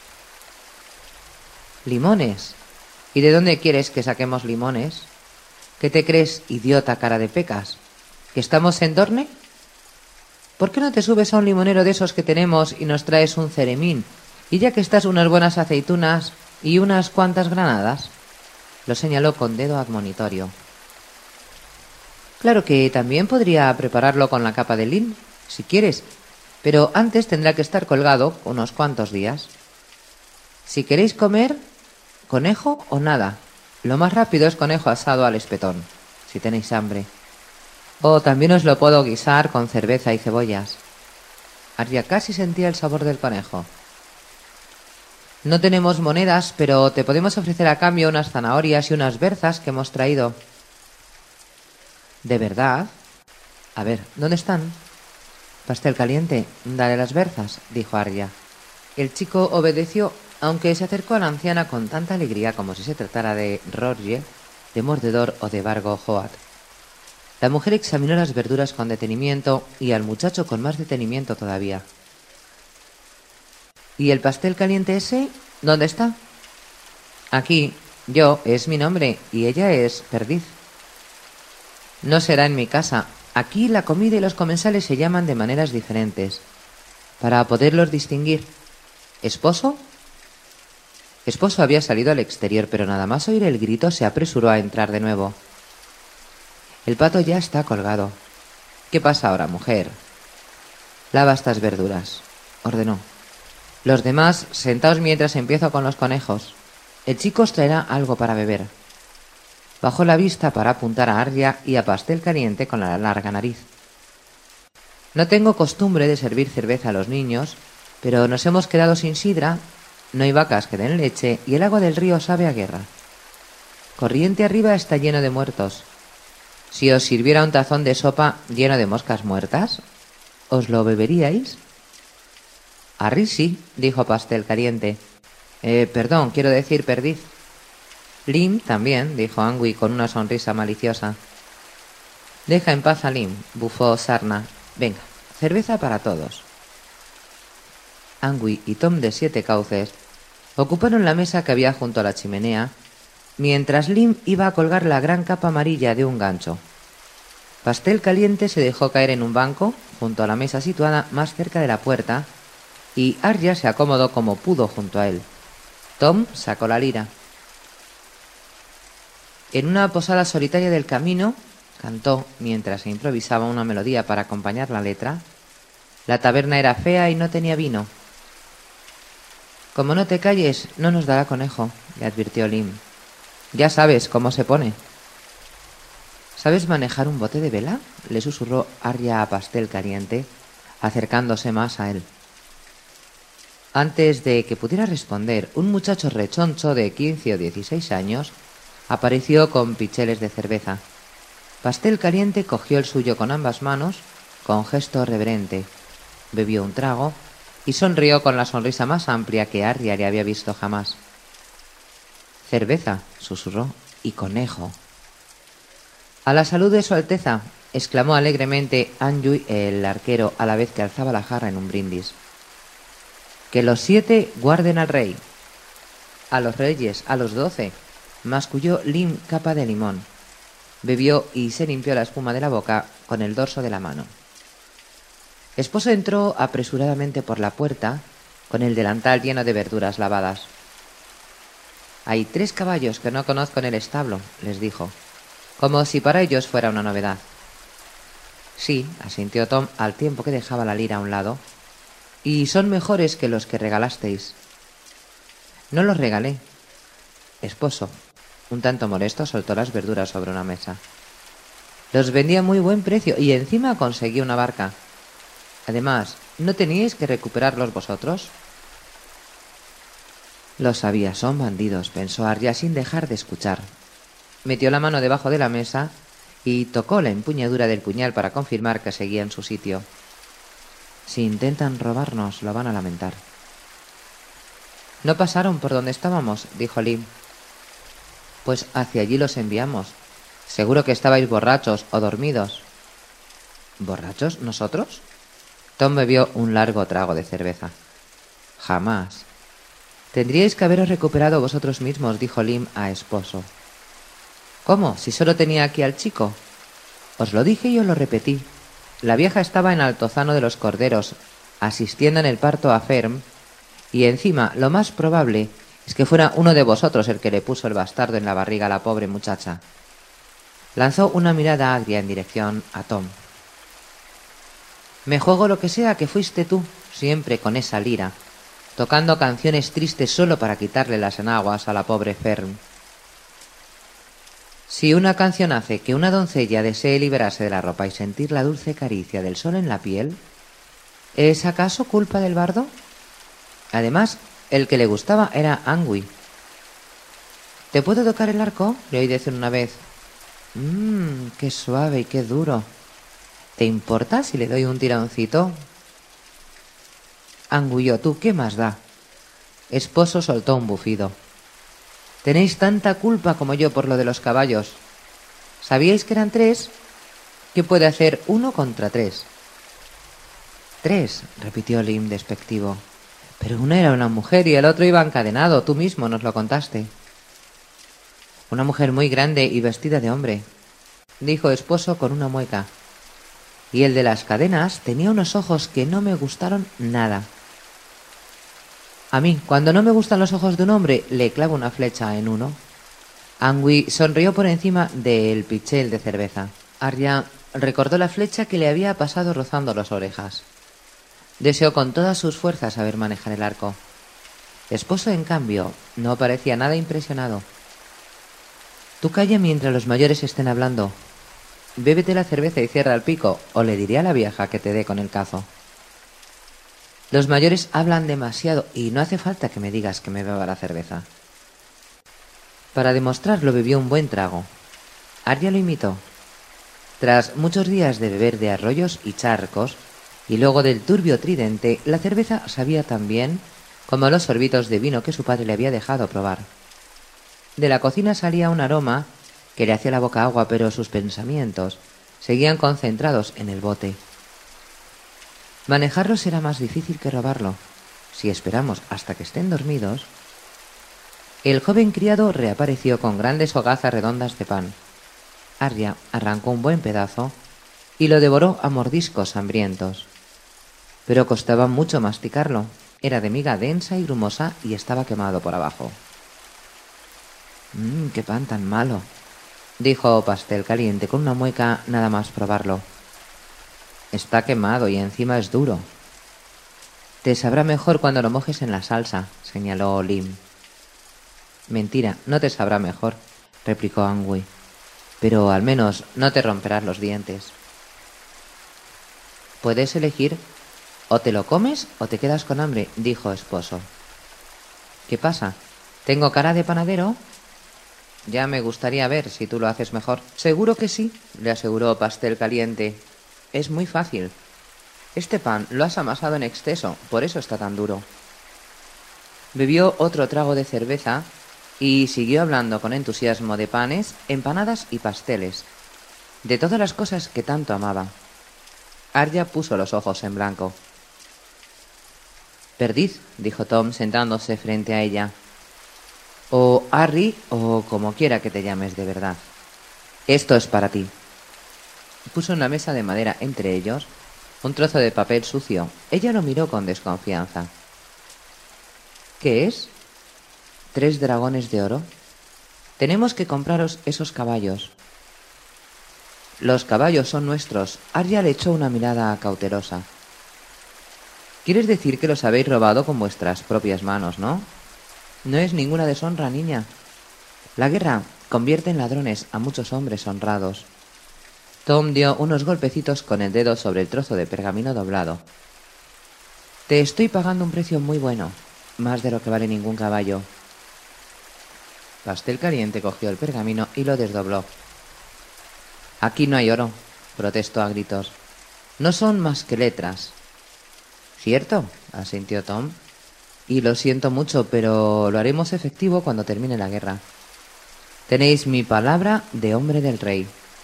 «¿Limones? ¿Y de dónde quieres que saquemos limones? ¿Qué te crees, idiota cara de pecas? ¿Que estamos en Dorne? ¿Por qué no te subes a un limonero de esos que tenemos y nos traes un ceremín? Y ya que estás, unas buenas aceitunas y unas cuantas granadas». Lo señaló con dedo admonitorio. «Claro que también podría prepararlo con la capa de Lynn, si quieres, pero antes tendrá que estar colgado unos cuantos días. Si queréis comer, conejo o nada. Lo más rápido es conejo asado al espetón, si tenéis hambre». O también os lo puedo guisar con cerveza y cebollas. Arya casi sentía el sabor del conejo. No tenemos monedas, pero te podemos ofrecer a cambio unas zanahorias y unas berzas que hemos traído. ¿De verdad? A ver, ¿dónde están? Pastel caliente, dale las berzas, dijo Arya. El chico obedeció, aunque se acercó a la anciana con tanta alegría como si se tratara de Roger, de Mordedor o de Vargo Hoat. La mujer examinó las verduras con detenimiento y al muchacho con más detenimiento todavía. ¿Y el pastel caliente ese? ¿Dónde está? Aquí. Yo es mi nombre y ella es Perdiz. No será en mi casa. Aquí la comida y los comensales se llaman de maneras diferentes. Para poderlos distinguir. ¿Esposo? Esposo había salido al exterior, pero nada más oír el grito se apresuró a entrar de nuevo. El pato ya está colgado. ¿Qué pasa ahora, mujer? Lava estas verduras, ordenó. Los demás, sentaos mientras empiezo con los conejos. El chico os traerá algo para beber. Bajó la vista para apuntar a Arya y a Pastel Caliente con la larga nariz. No tengo costumbre de servir cerveza a los niños, pero nos hemos quedado sin sidra, no hay vacas que den leche y el agua del río sabe a guerra. Corriente arriba está lleno de muertos. Si os sirviera un tazón de sopa lleno de moscas muertas, ¿os lo beberíais? Arri sí, dijo Pastel Caliente. Perdón, quiero decir Perdiz. Lim también, dijo Angui con una sonrisa maliciosa. Deja en paz a Lim, bufó Sarna. Venga, cerveza para todos. Angui y Tom de 7 Cauces ocuparon la mesa que había junto a la chimenea, mientras Lim iba a colgar la gran capa amarilla de un gancho. Pastel Caliente se dejó caer en un banco, junto a la mesa situada más cerca de la puerta, y Arya se acomodó como pudo junto a él. Tom sacó la lira. En una posada solitaria del camino, cantó, mientras se improvisaba una melodía para acompañar la letra. La taberna era fea y no tenía vino. Como no te calles, no nos dará conejo, le advirtió Lim. Ya sabes cómo se pone. ¿Sabes manejar un bote de vela? Le susurró Arya a Pastel Caliente, acercándose más a él. Antes de que pudiera responder, un muchacho rechoncho de 15 o 16 años apareció con picheles de cerveza. Pastel Caliente cogió el suyo con ambas manos, con gesto reverente, bebió un trago y sonrió con la sonrisa más amplia que Arya le había visto jamás. Cerveza, susurró, y conejo. A la salud de su Alteza, exclamó alegremente Anjui el arquero a la vez que alzaba la jarra en un brindis. Que los 7 guarden al rey. A los reyes, a los 12, masculló Lim capa de limón. Bebió y se limpió la espuma de la boca con el dorso de la mano. Esposo entró apresuradamente por la puerta con el delantal lleno de verduras lavadas. Hay 3 caballos que no conozco en el establo, les dijo, como si para ellos fuera una novedad. Sí, asintió Tom al tiempo que dejaba la lira a un lado, y son mejores que los que regalasteis. No los regalé. Esposo, un tanto molesto, soltó las verduras sobre una mesa. Los vendí a muy buen precio y encima conseguí una barca. Además, ¿no teníais que recuperarlos vosotros? Lo sabía, son bandidos, pensó Arya sin dejar de escuchar. Metió la mano debajo de la mesa y tocó la empuñadura del puñal para confirmar que seguía en su sitio. Si intentan robarnos, lo van a lamentar. No pasaron por donde estábamos, dijo Lim. Pues hacia allí los enviamos. Seguro que estabais borrachos o dormidos. ¿Borrachos nosotros? Tom bebió un largo trago de cerveza. Jamás. Tendríais que haberos recuperado vosotros mismos, dijo Lim a Esposo. ¿Cómo? Si solo tenía aquí al chico. Os lo dije y os lo repetí. La vieja estaba en Altozano de los Corderos, asistiendo en el parto a Ferm, y encima lo más probable es que fuera uno de vosotros el que le puso el bastardo en la barriga a la pobre muchacha. Lanzó una mirada agria en dirección a Tom. Me juego lo que sea que fuiste tú, siempre con esa lira, tocando canciones tristes solo para quitarle las enaguas a la pobre Ferm. Si una canción hace que una doncella desee liberarse de la ropa y sentir la dulce caricia del sol en la piel, ¿es acaso culpa del bardo? Además, el que le gustaba era Angui. ¿Te puedo tocar el arco?, le oí decir una vez. Qué suave y qué duro. ¿Te importa si le doy un tironcito? Anguió, tú, ¿qué más da? Esposo soltó un bufido. Tenéis tanta culpa como yo por lo de los caballos. ¿Sabíais que eran 3? ¿Qué puede hacer 1 contra 3? 3, repitió Lim despectivo. Pero uno era una mujer y el otro iba encadenado. Tú mismo nos lo contaste. Una mujer muy grande y vestida de hombre, dijo Esposo con una mueca. Y el de las cadenas tenía unos ojos que no me gustaron nada. A mí, cuando no me gustan los ojos de un hombre, le clavo una flecha en uno. Angui sonrió por encima del pichel de cerveza. Arya recordó la flecha que le había pasado rozando las orejas. Deseó con todas sus fuerzas saber manejar el arco. Esposo, en cambio, no parecía nada impresionado. Tú calla mientras los mayores estén hablando. Bébete la cerveza y cierra el pico, o le diré a la vieja que te dé con el cazo. Los mayores hablan demasiado y no hace falta que me digas que me beba la cerveza. Para demostrarlo bebió un buen trago. Arya lo imitó. Tras muchos días de beber de arroyos y charcos, y luego del turbio tridente, la cerveza sabía tan bien como los sorbitos de vino que su padre le había dejado probar. De la cocina salía un aroma que le hacía la boca agua, pero sus pensamientos seguían concentrados en el bote. Manejarlo será más difícil que robarlo. Si esperamos hasta que estén dormidos... El joven criado reapareció con grandes hogazas redondas de pan. Arya arrancó un buen pedazo y lo devoró a mordiscos hambrientos. Pero costaba mucho masticarlo. Era de miga densa y grumosa y estaba quemado por abajo. ¡Qué pan tan malo!, dijo Pastel Caliente con una mueca nada más probarlo. Está quemado y encima es duro. Te sabrá mejor cuando lo mojes en la salsa, señaló Lim. Mentira, no te sabrá mejor, replicó Angui. Pero al menos no te romperás los dientes. Puedes elegir, o te lo comes o te quedas con hambre, dijo Esposo. ¿Qué pasa? ¿Tengo cara de panadero? Ya me gustaría ver si tú lo haces mejor. Seguro que sí, le aseguró Pastel Caliente. Es muy fácil. Este pan lo has amasado en exceso, por eso está tan duro. Bebió otro trago de cerveza y siguió hablando con entusiasmo de panes, empanadas y pasteles, de todas las cosas que tanto amaba. Arya puso los ojos en blanco. Perdiz, dijo Tom sentándose frente a ella. O Harry, o como quiera que te llames de verdad. Esto es para ti. Puso una mesa de madera entre ellos un trozo de papel sucio. Ella lo miró con desconfianza. ¿Qué es? 3 dragones de oro. Tenemos que compraros esos caballos. Los caballos son nuestros. Arya le echó una mirada cautelosa. ¿Quieres decir que los habéis robado con vuestras propias manos, no? No es ninguna deshonra, niña. La guerra convierte en ladrones a muchos hombres honrados. Tom dio unos golpecitos con el dedo sobre el trozo de pergamino doblado. Te estoy pagando un precio muy bueno, más de lo que vale ningún caballo. Pastel Caliente cogió el pergamino y lo desdobló. Aquí no hay oro, protestó a gritos. No son más que letras. Cierto, asintió Tom. Y lo siento mucho, pero lo haremos efectivo cuando termine la guerra. Tenéis mi palabra de hombre del rey.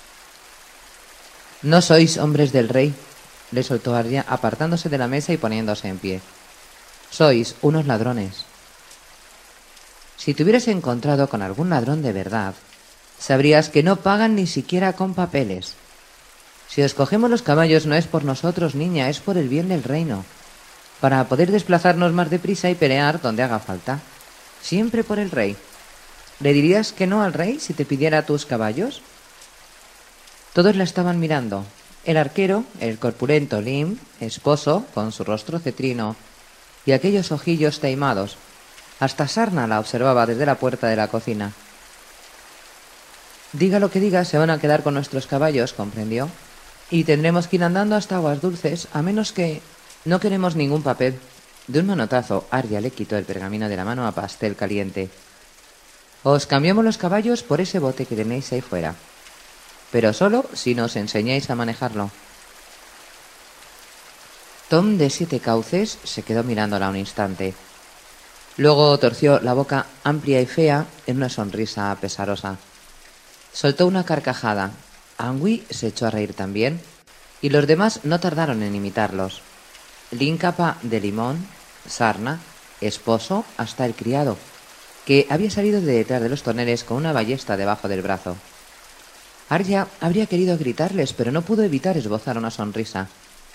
No sois hombres del rey, le soltó Arya, apartándose de la mesa y poniéndose en pie. Sois unos ladrones. Si te hubieras encontrado con algún ladrón de verdad, sabrías que no pagan ni siquiera con papeles. Si os cogemos los caballos no es por nosotros, niña, es por el bien del reino, para poder desplazarnos más deprisa y pelear donde haga falta. Siempre por el rey. ¿Le dirías que no al rey si te pidiera tus caballos? Todos la estaban mirando. El arquero, el corpulento Lim, Esposo, con su rostro cetrino, y aquellos ojillos taimados. Hasta Sarna la observaba desde la puerta de la cocina. Diga lo que diga, se van a quedar con nuestros caballos, ¿comprendió? Y tendremos que ir andando hasta Aguas Dulces, a menos que... No queremos ningún papel. De un manotazo, Arya le quitó el pergamino de la mano a Pastel Caliente. Os cambiamos los caballos por ese bote que tenéis ahí fuera. Pero solo si nos enseñáis a manejarlo. Tom de 7 Cauces se quedó mirándola un instante. Luego torció la boca amplia y fea en una sonrisa pesarosa. Soltó una carcajada. Angui se echó a reír también, y los demás no tardaron en imitarlos. Líncapa de Limón, Sarna, esposo, hasta el criado, que había salido de detrás de los toneles con una ballesta debajo del brazo. Arya habría querido gritarles, pero no pudo evitar esbozar una sonrisa.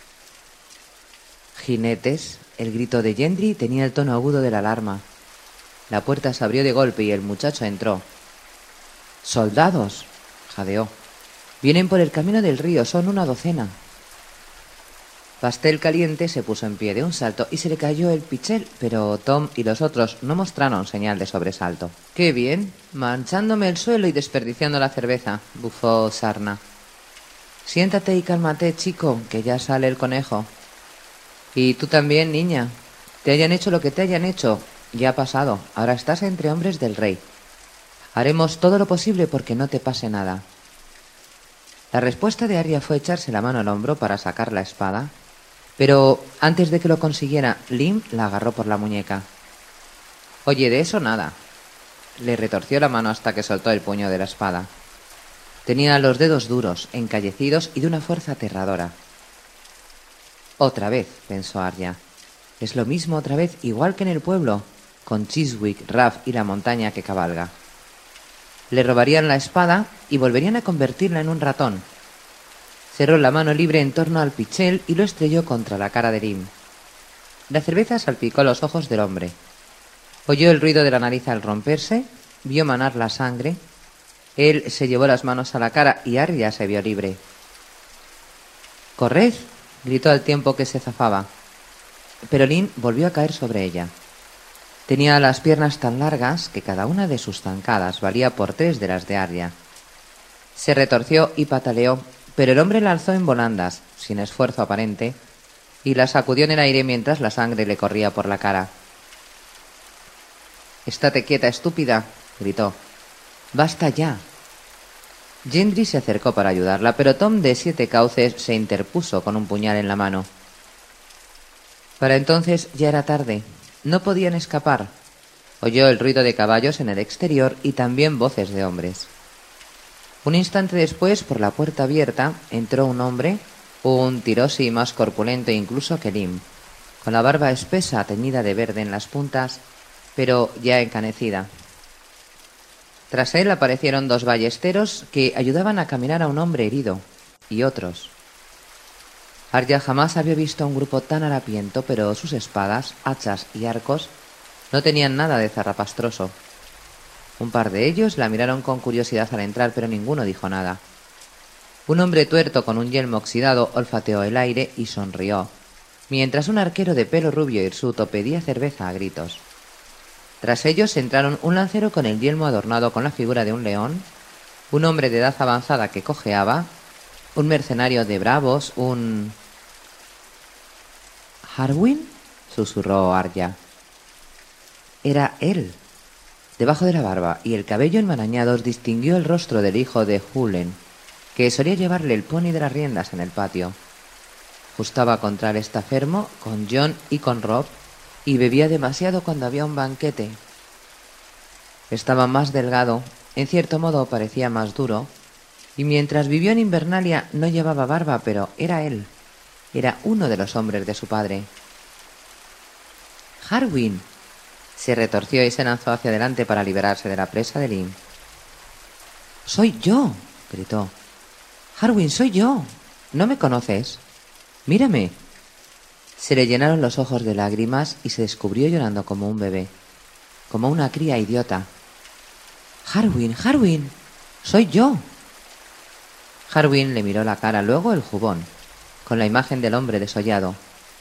Jinetes. El grito de Gendry tenía el tono agudo de la alarma. La puerta se abrió de golpe y el muchacho entró. «¡Soldados!», jadeó. «Vienen por el camino del río, son una docena». Pastel Caliente se puso en pie de un salto y se le cayó el pichel, pero Tom y los otros no mostraron señal de sobresalto. «¡Qué bien! Manchándome el suelo y desperdiciando la cerveza», bufó Sarna. «Siéntate y cálmate, chico, que ya sale el conejo». «Y tú también, niña. Te hayan hecho lo que te hayan hecho, ya ha pasado. Ahora estás entre hombres del rey. Haremos todo lo posible porque no te pase nada». La respuesta de Arya fue echarse la mano al hombro para sacar la espada, pero antes de que lo consiguiera, Lim la agarró por la muñeca. «Oye, de eso nada». Le retorció la mano hasta que soltó el puño de la espada. Tenía los dedos duros, encallecidos y de una fuerza aterradora. «Otra vez», pensó Arya. «Es lo mismo otra vez, igual que en el pueblo, con Chiswick, Raff y la montaña que cabalga». Le robarían la espada y volverían a convertirla en un ratón. Cerró la mano libre en torno al pichel y lo estrelló contra la cara de Lim. La cerveza salpicó los ojos del hombre. Oyó el ruido de la nariz al romperse, vio manar la sangre. Él se llevó las manos a la cara y Arya se vio libre. «¡Corred!», gritó al tiempo que se zafaba. Pero Lim volvió a caer sobre ella. Tenía las piernas tan largas que cada una de sus zancadas valía por 3 de las de Arya. Se retorció y pataleó, pero el hombre la alzó en volandas, sin esfuerzo aparente, y la sacudió en el aire mientras la sangre le corría por la cara. «Estate quieta, estúpida», gritó. «Basta ya». Gendry se acercó para ayudarla, pero Tom de 7 Cauces se interpuso con un puñal en la mano. Para entonces ya era tarde. No podían escapar. Oyó el ruido de caballos en el exterior y también voces de hombres. Un instante después, por la puerta abierta, entró un hombre, un tirosi más corpulento incluso que Lim, con la barba espesa teñida de verde en las puntas, pero ya encanecida. Tras él aparecieron 2 ballesteros que ayudaban a caminar a un hombre herido, y otros. Arya jamás había visto a un grupo tan harapiento, pero sus espadas, hachas y arcos no tenían nada de zarrapastroso. Un par de ellos la miraron con curiosidad al entrar, pero ninguno dijo nada. Un hombre tuerto con un yelmo oxidado olfateó el aire y sonrió, mientras un arquero de pelo rubio hirsuto pedía cerveza a gritos. Tras ellos entraron un lancero con el yelmo adornado con la figura de un león, un hombre de edad avanzada que cojeaba, un mercenario de bravos, un... «¿Harwin?», susurró Arya. Era él. Debajo de la barba y el cabello enmarañados distinguió el rostro del hijo de Hulen, que solía llevarle el pony de las riendas en el patio. Justaba contra el estafermo con Jon y con Robb, y bebía demasiado cuando había un banquete. Estaba más delgado, en cierto modo parecía más duro, y mientras vivió en Invernalia no llevaba barba, pero era él. Era uno de los hombres de su padre. «¡Harwin!», se retorció y se lanzó hacia adelante para liberarse de la presa de Lim. «¡Soy yo!», gritó. «Harwin, soy yo. ¿No me conoces? Mírame». Se le llenaron los ojos de lágrimas y se descubrió llorando como un bebé, como una cría idiota. «Harwin, Harwin, soy yo». Harwin le miró la cara, luego el jubón, con la imagen del hombre desollado.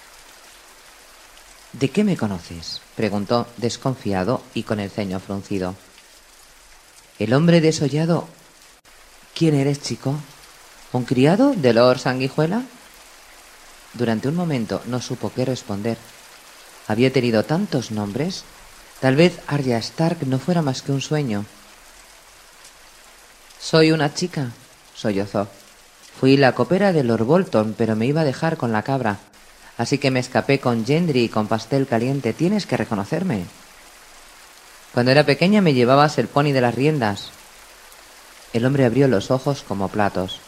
«¿De qué me conoces?», preguntó desconfiado y con el ceño fruncido. El hombre desollado ¿Quién eres, chico? ¿Un criado de Lord Sanguijuela? Durante un momento no supo qué responder. Había tenido tantos nombres. Tal vez Arya Stark no fuera más que un sueño. Soy una chica, sollozó. Fui la copera de Lord Bolton, pero me iba a dejar con la cabra. Así que me escapé con Gendry y con pastel caliente. Tienes que reconocerme. Cuando era pequeña me llevabas el pony de las riendas. El hombre abrió los ojos como platos.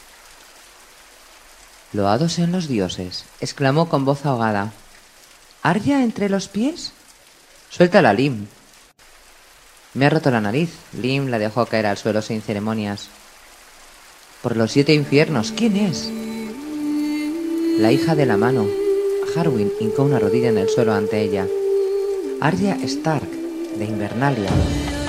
Loados sean los dioses, exclamó con voz ahogada. ¿Arya entre los pies? Suéltala, Lim. Me ha roto la nariz. Lim la dejó caer al suelo sin ceremonias. Por los 7 infiernos, ¿quién es? La hija de la mano. Harwin hincó una rodilla en el suelo ante ella. Arya Stark, de Invernalia.